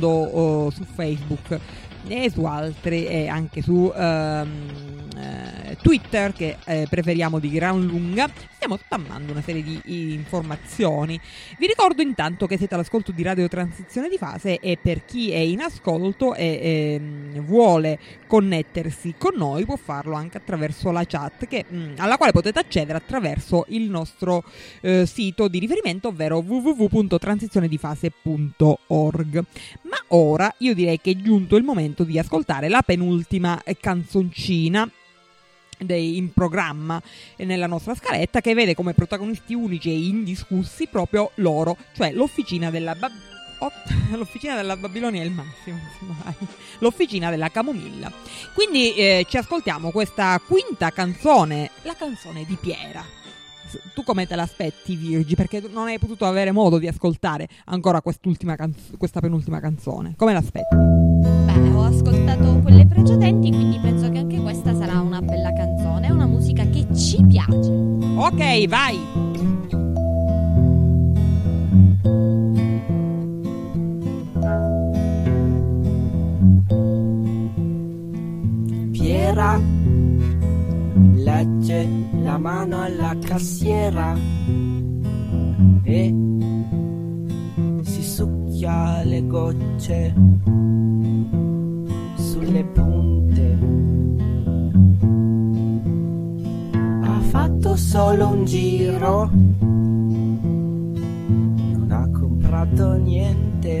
spammando su Facebook e su altri, e anche su Twitter, che preferiamo di gran lunga, stiamo spammando una serie di informazioni. Vi ricordo intanto che siete all'ascolto di Radio Transizione di Fase, e per chi è in ascolto e vuole connettersi con noi può farlo anche attraverso la chat, alla quale potete accedere attraverso il nostro sito di riferimento, ovvero www.transizionedifase.org. Ma ora io direi che è giunto il momento di ascoltare la penultima canzoncina in programma nella nostra scaletta, che vede come protagonisti unici e indiscussi proprio loro, cioè l'Officina della Babilonia è il massimo, l'Officina della Camomilla. Quindi ci ascoltiamo questa quinta canzone, la canzone di Piera. Tu come te l'aspetti, Virgi? Perché non hai potuto avere modo di ascoltare ancora questa penultima canzone. Come l'aspetti? Beh, ho ascoltato quelle precedenti, quindi penso che anche questa sarà una bella canzone. È una musica che ci piace. Ok, vai! Piera legge la mano alla cassiera e si succhia le gocce sulle punte. Ha fatto solo un giro, non ha comprato niente,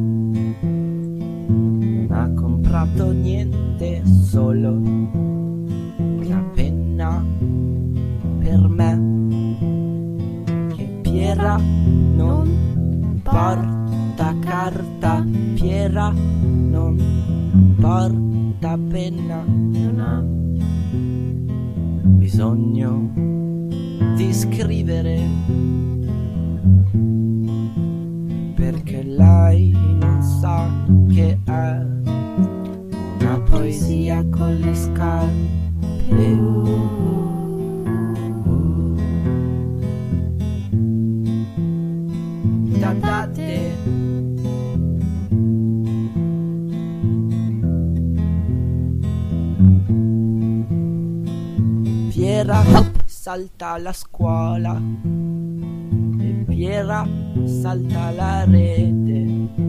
non ha comprato niente, solo una penna per me. Che Piera non porta carta, Piera non porta penna, non ha bisogno di scrivere, perché lei non sa che è una poesia con le scarpe. Datate. Piera salta alla scuola e Piera salta la rete.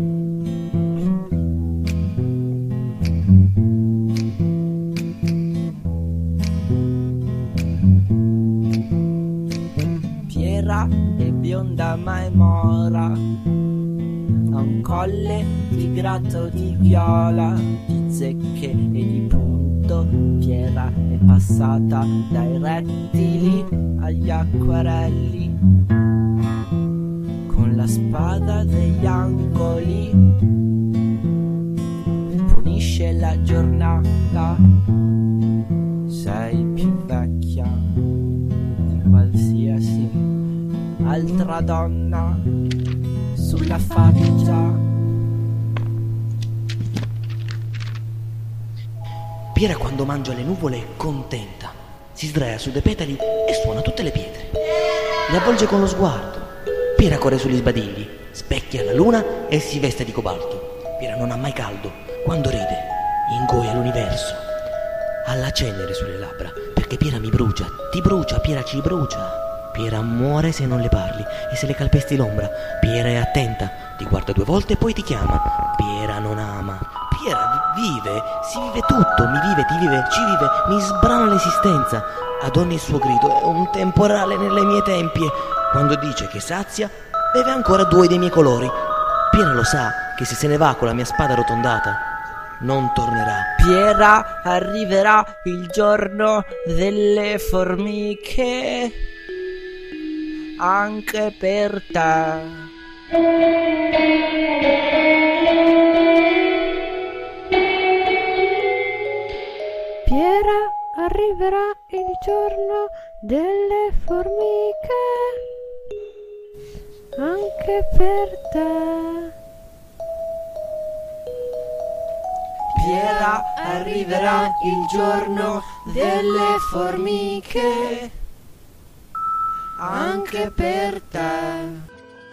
Piera è bionda ma è mora, ha un colle tigrato di viola, di zecche e di punto. Piera è passata dai rettili agli acquerelli, con la spada degli angoli punisce la giornata. Sei più vecchia di qualsiasi altra donna sulla faccia. Piera quando mangia le nuvole è contenta, si sdraia su dei petali e suona tutte le pietre. Le avvolge con lo sguardo. Piera corre sugli sbadigli, specchia la luna e si veste di cobalto. Piera non ha mai caldo, quando ride ingoia l'universo. Ha la cenere sulle labbra, perché Piera mi brucia, ti brucia, Piera ci brucia. Piera muore se non le parli e se le calpesti l'ombra. Piera è attenta, ti guarda 2 volte e poi ti chiama. Piera non ama. Piera vive, si vive tutto, mi vive, ti vive, ci vive, mi sbrana l'esistenza. Ad ogni suo grido è un temporale nelle mie tempie. Quando dice che sazia, beve ancora 2 dei miei colori. Piera lo sa che se ne va con la mia spada arrotondata non tornerà. Piera arriverà il giorno delle formiche anche per te. Piera arriverà il giorno delle formiche anche per te. Piera arriverà il giorno delle formiche anche per te.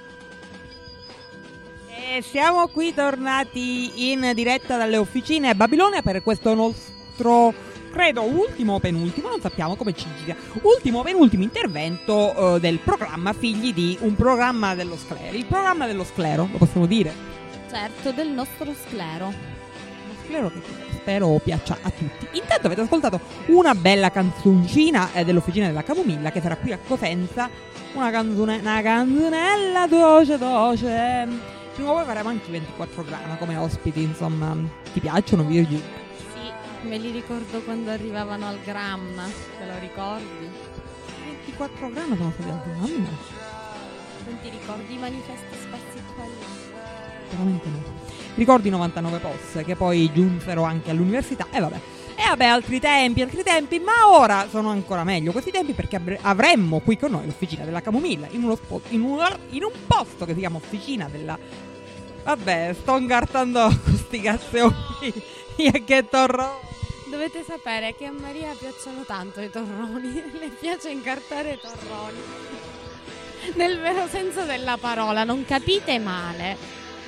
E siamo qui tornati in diretta dalle officine a Babilonia per questo nostro credo ultimo o penultimo, non sappiamo come ci gira, ultimo o penultimo intervento del programma Figli di, un programma dello sclero. Il programma dello sclero, lo possiamo dire? Certo, del nostro sclero. Uno sclero che spero piaccia a tutti. Intanto avete ascoltato una bella canzoncina dell'Officina della Camomilla, che sarà qui a Cosenza, una canzonella doce. Prima o poi faremo anche 24 grana come ospiti, insomma. Ti piacciono, Virgi? Sì, me li ricordo quando arrivavano al Gramma, te lo ricordi? 24 grana sono stati al Gramma? Non ti ricordi i manifesti sparsi qua e là? Veramente no. Ricordi 99 POS che poi giunsero anche all'università e vabbè. E vabbè, altri tempi, ma ora sono ancora meglio questi tempi, perché avremmo qui con noi l'Officina della Camomilla in un posto che si chiama Officina della... Vabbè, sto ingartando questi cazzioni che torroni. Dovete sapere che a Maria piacciono tanto i torroni, le piace incartare i torroni. Nel vero senso della parola, non capite male,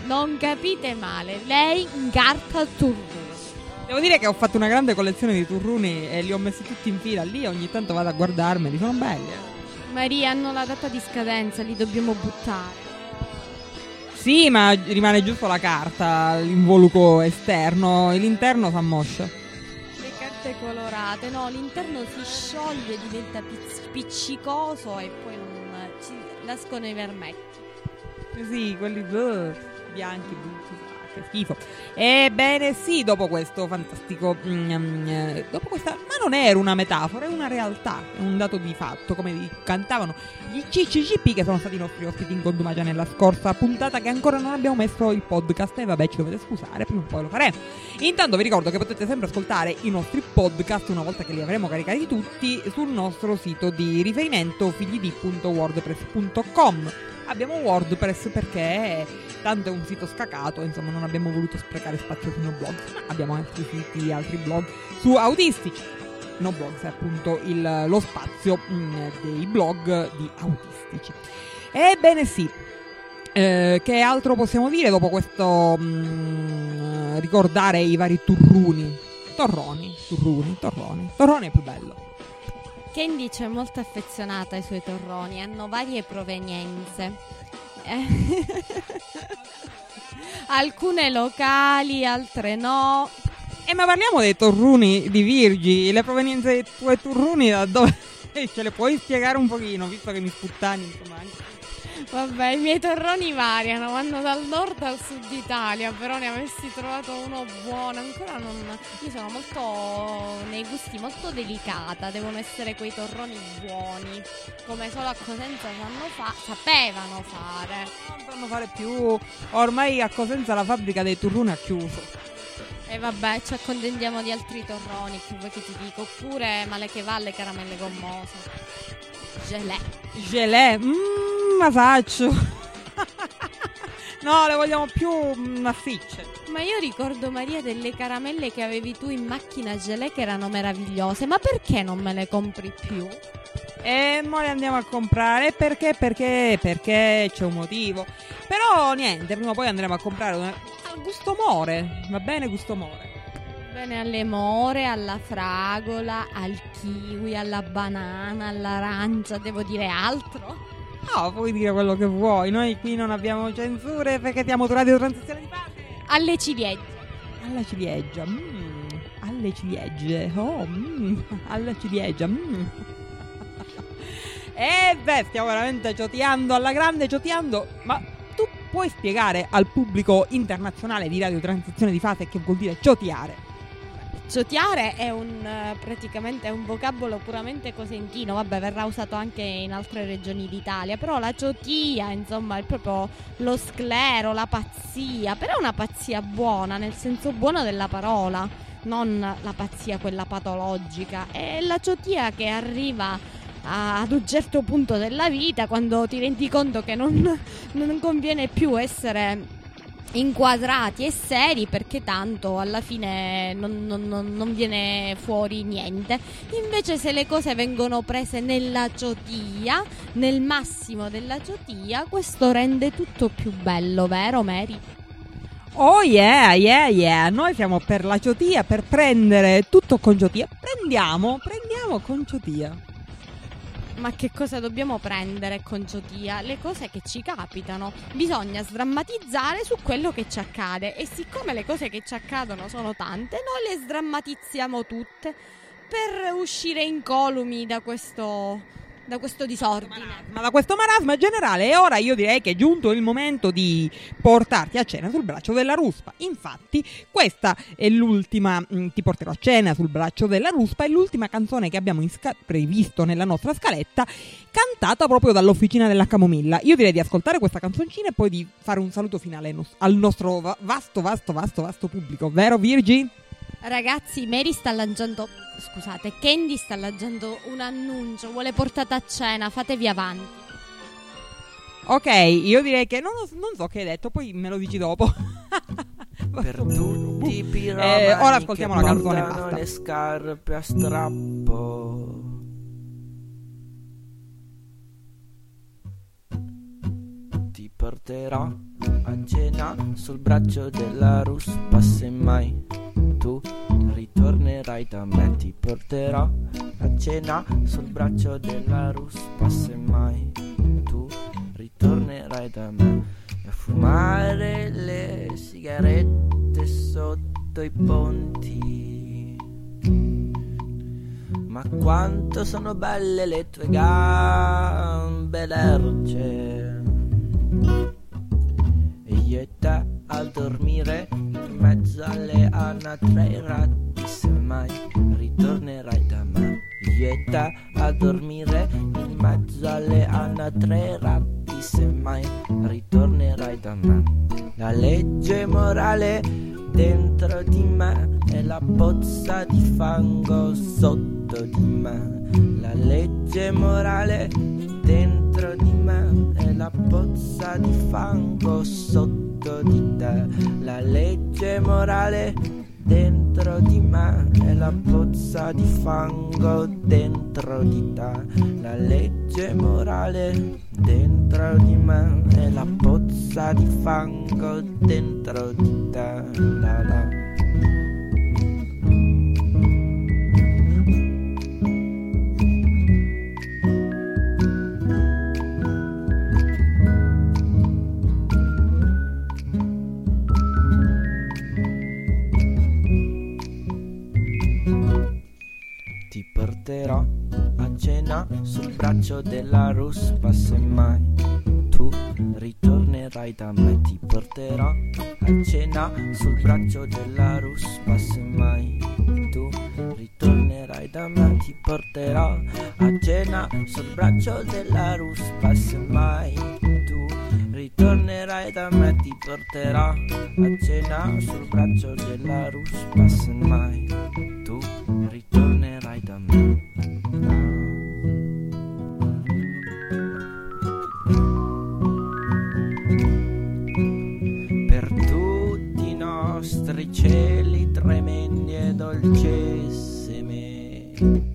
lei incarta il turrone. Devo dire che ho fatto una grande collezione di turruni e li ho messi tutti in fila lì, ogni tanto vado a guardarmeli, sono belli. Maria, hanno la data di scadenza, li dobbiamo buttare. Sì, ma rimane giusto la carta, l'involucro esterno, e l'interno fa moscia. Le carte colorate, no, l'interno si scioglie, diventa piccicoso e poi non ci nascono i vermetti. Sì, quelli bianchi, brutti. Che schifo. Ebbene sì, dopo questo fantastico dopo questa, ma non era una metafora, è una realtà, è un dato di fatto, come cantavano gli CCCP, che sono stati i nostri ospiti in contumacia nella scorsa puntata, che ancora non abbiamo messo il podcast, e vabbè, ci dovete scusare, prima o poi lo faremo. Intanto vi ricordo che potete sempre ascoltare i nostri podcast, una volta che li avremo caricati tutti, sul nostro sito di riferimento figlidi.wordpress.com. Abbiamo WordPress perché tanto è un sito scacato, insomma non abbiamo voluto sprecare spazio su NoBlog, ma abbiamo altri siti, altri blog su autistici. NoBlog è appunto lo spazio dei blog di autistici. Ebbene sì, che altro possiamo dire dopo questo ricordare i vari turroni è più bello. Candy è molto affezionata ai suoi torroni, hanno varie provenienze. Alcune locali, altre no. Ma parliamo dei torroni di Virgi, le provenienze dei tuoi turroni da dove? Ce le puoi spiegare un pochino, visto che mi sputtani, insomma, anche. Vabbè, i miei torroni variano, vanno dal nord al sud Italia, però ne avessi trovato uno buono, ancora non... Io sono molto, nei gusti molto delicata, devono essere quei torroni buoni, come solo a Cosenza sapevano fare. Non sanno fare più, ormai a Cosenza la fabbrica dei turroni ha chiuso. E vabbè, ci accontentiamo di altri torroni, che vuoi che ti dico, oppure male che va, le caramelle gommose. Gelé, masaccio. No, le vogliamo più massicce. Ma io ricordo, Maria, delle caramelle che avevi tu in macchina gelé che erano meravigliose. Ma perché non me le compri più? E mo le andiamo a comprare. Perché c'è un motivo. Però niente, prima o poi andremo a comprare al gusto more. Va bene, gusto more. Bene, alle more, alla fragola, al kiwi, alla banana, all'arancia. Devo dire altro? No, puoi dire quello che vuoi. Noi qui non abbiamo censure perché siamo su Radio Transizione di Fase. Alle ciliegie. Alla ciliegia. Alle ciliegie. Alla ciliegia. E beh, stiamo veramente cioteando alla grande, ma tu puoi spiegare al pubblico internazionale di Radio Transizione di Fase che vuol dire cioteare? Ciotiare è praticamente un vocabolo puramente cosentino, vabbè, verrà usato anche in altre regioni d'Italia, però la ciotia, insomma, è proprio lo sclero, la pazzia, però è una pazzia buona, nel senso buono della parola, non la pazzia quella patologica, è la ciotia che arriva ad un certo punto della vita, quando ti rendi conto che non conviene più essere inquadrati e seri, perché tanto alla fine non viene fuori niente. Invece se le cose vengono prese nella ciotia, nel massimo della ciotia, questo rende tutto più bello, vero Mary? Oh yeah, yeah, yeah. Noi siamo per la ciotia, per prendere tutto con ciotia. Prendiamo con ciotia. Ma che cosa dobbiamo prendere con ciotia? Le cose che ci capitano. Bisogna sdrammatizzare su quello che ci accade. E siccome le cose che ci accadono sono tante, noi le sdrammatizziamo tutte per uscire incolumi da questo disordine. Ma da questo marasma generale. E ora io direi che è giunto il momento di portarti a cena sul braccio della ruspa. Infatti questa è l'ultima, ti porterò a cena sul braccio della ruspa, è l'ultima canzone che abbiamo previsto nella nostra scaletta, cantata proprio dall'Officina della Camomilla. Io direi di ascoltare questa canzoncina e poi di fare un saluto finale al nostro vasto pubblico, vero Virgi? Ragazzi, Candy sta lanciando un annuncio, vuole portata a cena, fatevi avanti. Ok, io direi che non so che hai detto, poi me lo dici dopo. Per tutti i piromani ora ascoltiamo che la canzone e portano basta. le scarpe a strappo. Ti porterò a cena sul braccio della ruspa, semmai tu ritornerai da me. Ti porterò a cena sul braccio della ruspa, semmai tu ritornerai da me. E a fumare le sigarette sotto i ponti. Ma quanto sono belle le tue gambe lerce. E io e te a dormire in mezzo alle anatre e ratti, semmai ritornerai da me. Io e te a dormire in mezzo alle anatre e ratti, semmai ritornerai da me. La legge morale dentro di me è la pozza di fango sotto di me. La legge morale dentro di me è la pozza di fango sotto di te. La legge morale dentro di me è la pozza di fango dentro di te. La legge morale dentro di me è la pozza di fango dentro di te. La la. Ti porterò a cena sul braccio della ruspa, semmai tu ritornerai da me. Ti porterò a cena sul braccio della ruspa, semmai tu ritornerai da me. Ti porterò a cena sul braccio della ruspa, semmai tu ritornerai da me. Ti porterò a cena sul braccio della ruspa, semmai tu ritornerai da me. Per tutti i nostri cieli tremendi e dolcissimi.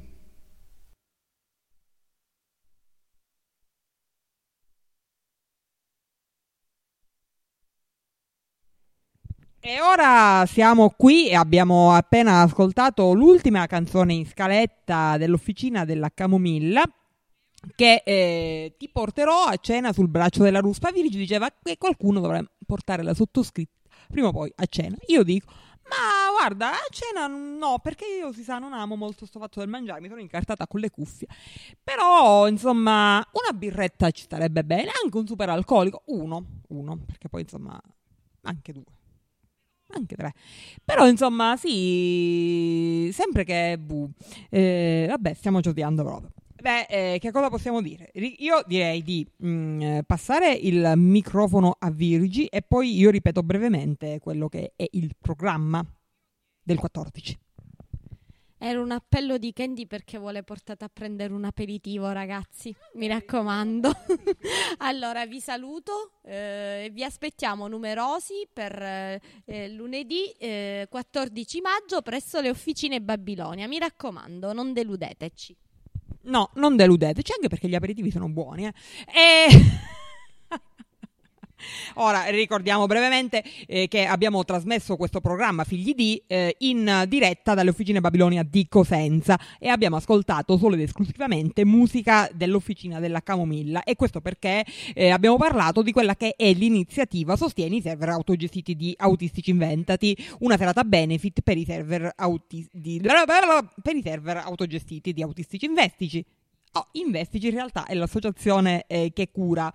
E ora siamo qui e abbiamo appena ascoltato l'ultima canzone in scaletta dell'Officina della Camomilla, che ti porterò a cena sul braccio della ruspa. Virgi diceva che qualcuno dovrebbe portare la sottoscritta prima o poi a cena. Io dico, ma guarda, a cena no, perché io, si sa, non amo molto sto fatto del mangiare, mi sono incartata con le cuffie. Però, insomma, una birretta ci starebbe bene, anche un super alcolico, uno, perché poi, insomma, anche due. Anche tre. Però insomma sì, sempre che vabbè, stiamo giochiando proprio. Che cosa possiamo dire? Io direi di passare il microfono a Virgi e poi io ripeto brevemente quello che è il programma del 14. Era un appello di Candy perché vuole portata a prendere un aperitivo, ragazzi. Mi raccomando. Allora, vi saluto. Vi aspettiamo numerosi per lunedì 14 maggio presso le Officine Babilonia. Mi raccomando, non deludeteci. No, non deludeteci, anche perché gli aperitivi sono buoni. Ora ricordiamo brevemente che abbiamo trasmesso questo programma Figli di in diretta dalle officine Babilonia di Cosenza e abbiamo ascoltato solo ed esclusivamente musica dell'officina della Camomilla, e questo perché abbiamo parlato di quella che è l'iniziativa Sostieni i server autogestiti di Autistici Inventati, una serata benefit per i server autogestiti di Autistici Investici. Investici in realtà è l'associazione che cura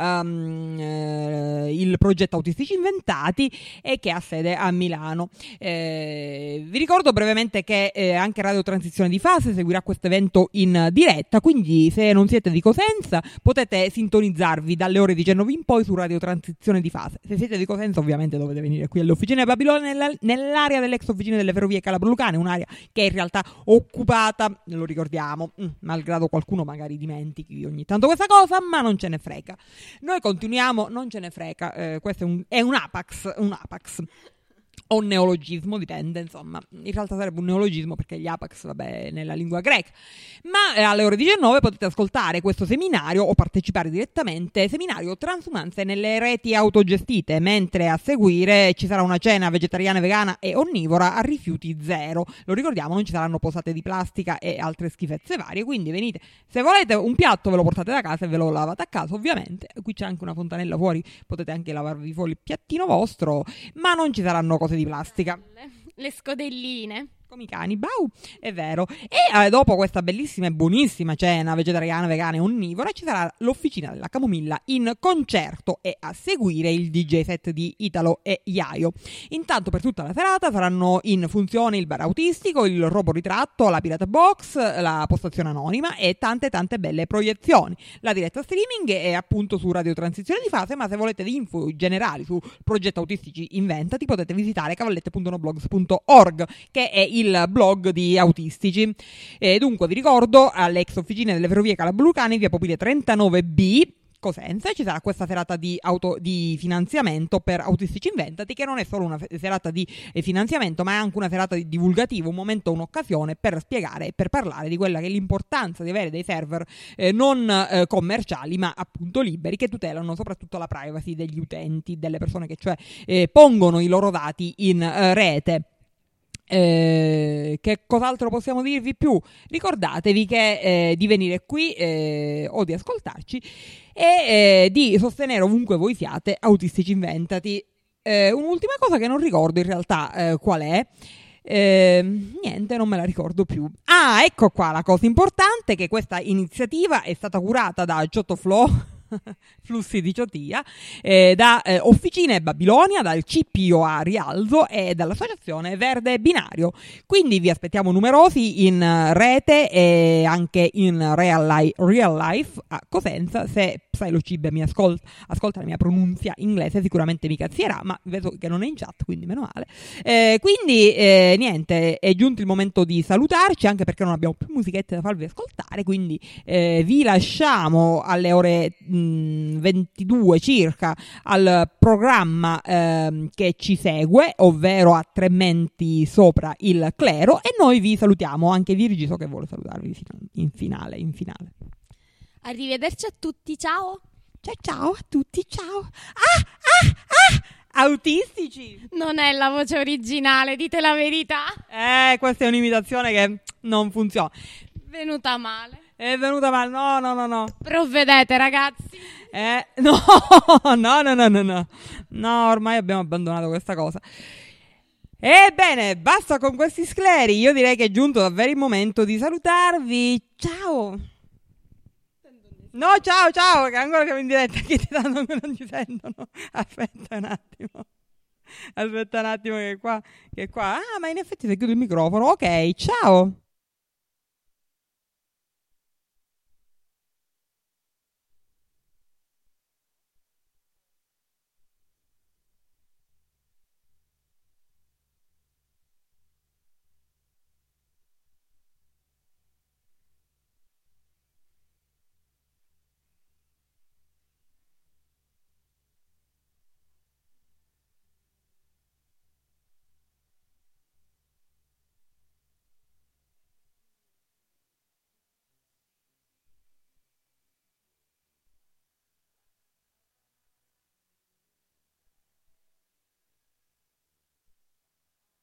il progetto Autistici Inventati e che ha sede a Milano. Vi ricordo brevemente che anche Radio Transizione di Fase seguirà questo evento in diretta, quindi se non siete di Cosenza potete sintonizzarvi dalle ore 19 in poi su Radio Transizione di Fase. Se siete di Cosenza ovviamente dovete venire qui alle officine Babilonia nell'area dell'ex officine delle ferrovie Calabro-Lucane, un'area che è in realtà occupata, lo ricordiamo, malgrado qualcuno magari dimentichi ogni tanto questa cosa, ma non ce ne frega. Noi continuiamo, non ce ne frega. Questo è un apax o un neologismo, dipende, insomma. In realtà sarebbe un neologismo perché gli apax, vabbè, nella lingua greca. Ma alle ore 19 potete ascoltare questo seminario o partecipare direttamente, seminario Transumanze nelle reti autogestite, mentre a seguire ci sarà una cena vegetariana, vegana e onnivora a rifiuti zero. Lo ricordiamo, non ci saranno posate di plastica e altre schifezze varie, quindi venite. Se volete un piatto ve lo portate da casa e ve lo lavate a casa, ovviamente. Qui c'è anche una fontanella fuori, potete anche lavarvi fuori il piattino vostro, ma non ci saranno cose di plastica. Le scodelline. Come i cani, bau, è vero. E dopo questa bellissima e buonissima cena vegetariana, vegana e onnivora ci sarà l'officina della Camomilla in concerto e a seguire il DJ set di Italo e Iaio. Intanto per tutta la serata saranno in funzione il bar autistico, il roboritratto, la Pirata Box, la postazione anonima e tante belle proiezioni. La diretta streaming è appunto su Radio Transizione di Fase, ma se volete di info generali su progetto Autistici Inventati potete visitare cavallette.noblogs.org, che è il blog di Autistici. Dunque vi ricordo, all'ex officina delle ferrovie Calabro-Lucane, via Popile 39B, Cosenza, ci sarà questa serata di finanziamento per Autistici Inventati, che non è solo una serata di finanziamento, ma è anche una serata di divulgativo, un momento, un'occasione per spiegare e per parlare di quella che è l'importanza di avere dei server non commerciali, ma appunto liberi, che tutelano soprattutto la privacy degli utenti, delle persone che cioè pongono i loro dati in rete. Che cos'altro possiamo dirvi più? Ricordatevi che di venire qui o di ascoltarci e di sostenere ovunque voi siate Autistici Inventati. Un'ultima cosa che non ricordo in realtà qual è. Niente, non me la ricordo più. Ecco qua la cosa importante, che questa iniziativa è stata curata da Ciotoflow Flussi di Ciotia, da Officine Babilonia, dal CPOA Rialzo e dall'Associazione Verde Binario. Quindi vi aspettiamo numerosi in rete e anche in real life a Cosenza. Se Silo Cib mi ascolta la mia pronuncia inglese, sicuramente mi cazzierà, ma vedo che non è in chat, quindi meno male. Quindi niente, è giunto il momento di salutarci, anche perché non abbiamo più musichette da farvi ascoltare, quindi vi lasciamo alle ore 22 circa al programma che ci segue, ovvero A Tre Menti Sopra il Clero, e noi vi salutiamo. Anche Virgi so che vuole salutarvi in finale. Arrivederci a tutti, ciao. Ciao a tutti, ciao. Autistici. Non è la voce originale, dite la verità. Questa è un'imitazione che non funziona. Venuta male. È venuta male, no. Provvedete, ragazzi. No, ormai abbiamo abbandonato questa cosa. Ebbene, basta con questi scleri. Io direi che è giunto davvero il momento di salutarvi. Ciao. No, ciao, che ancora siamo in diretta, che non ci sentono. Aspetta un attimo che qua. Ma in effetti se chiudo il microfono. Ok, ciao.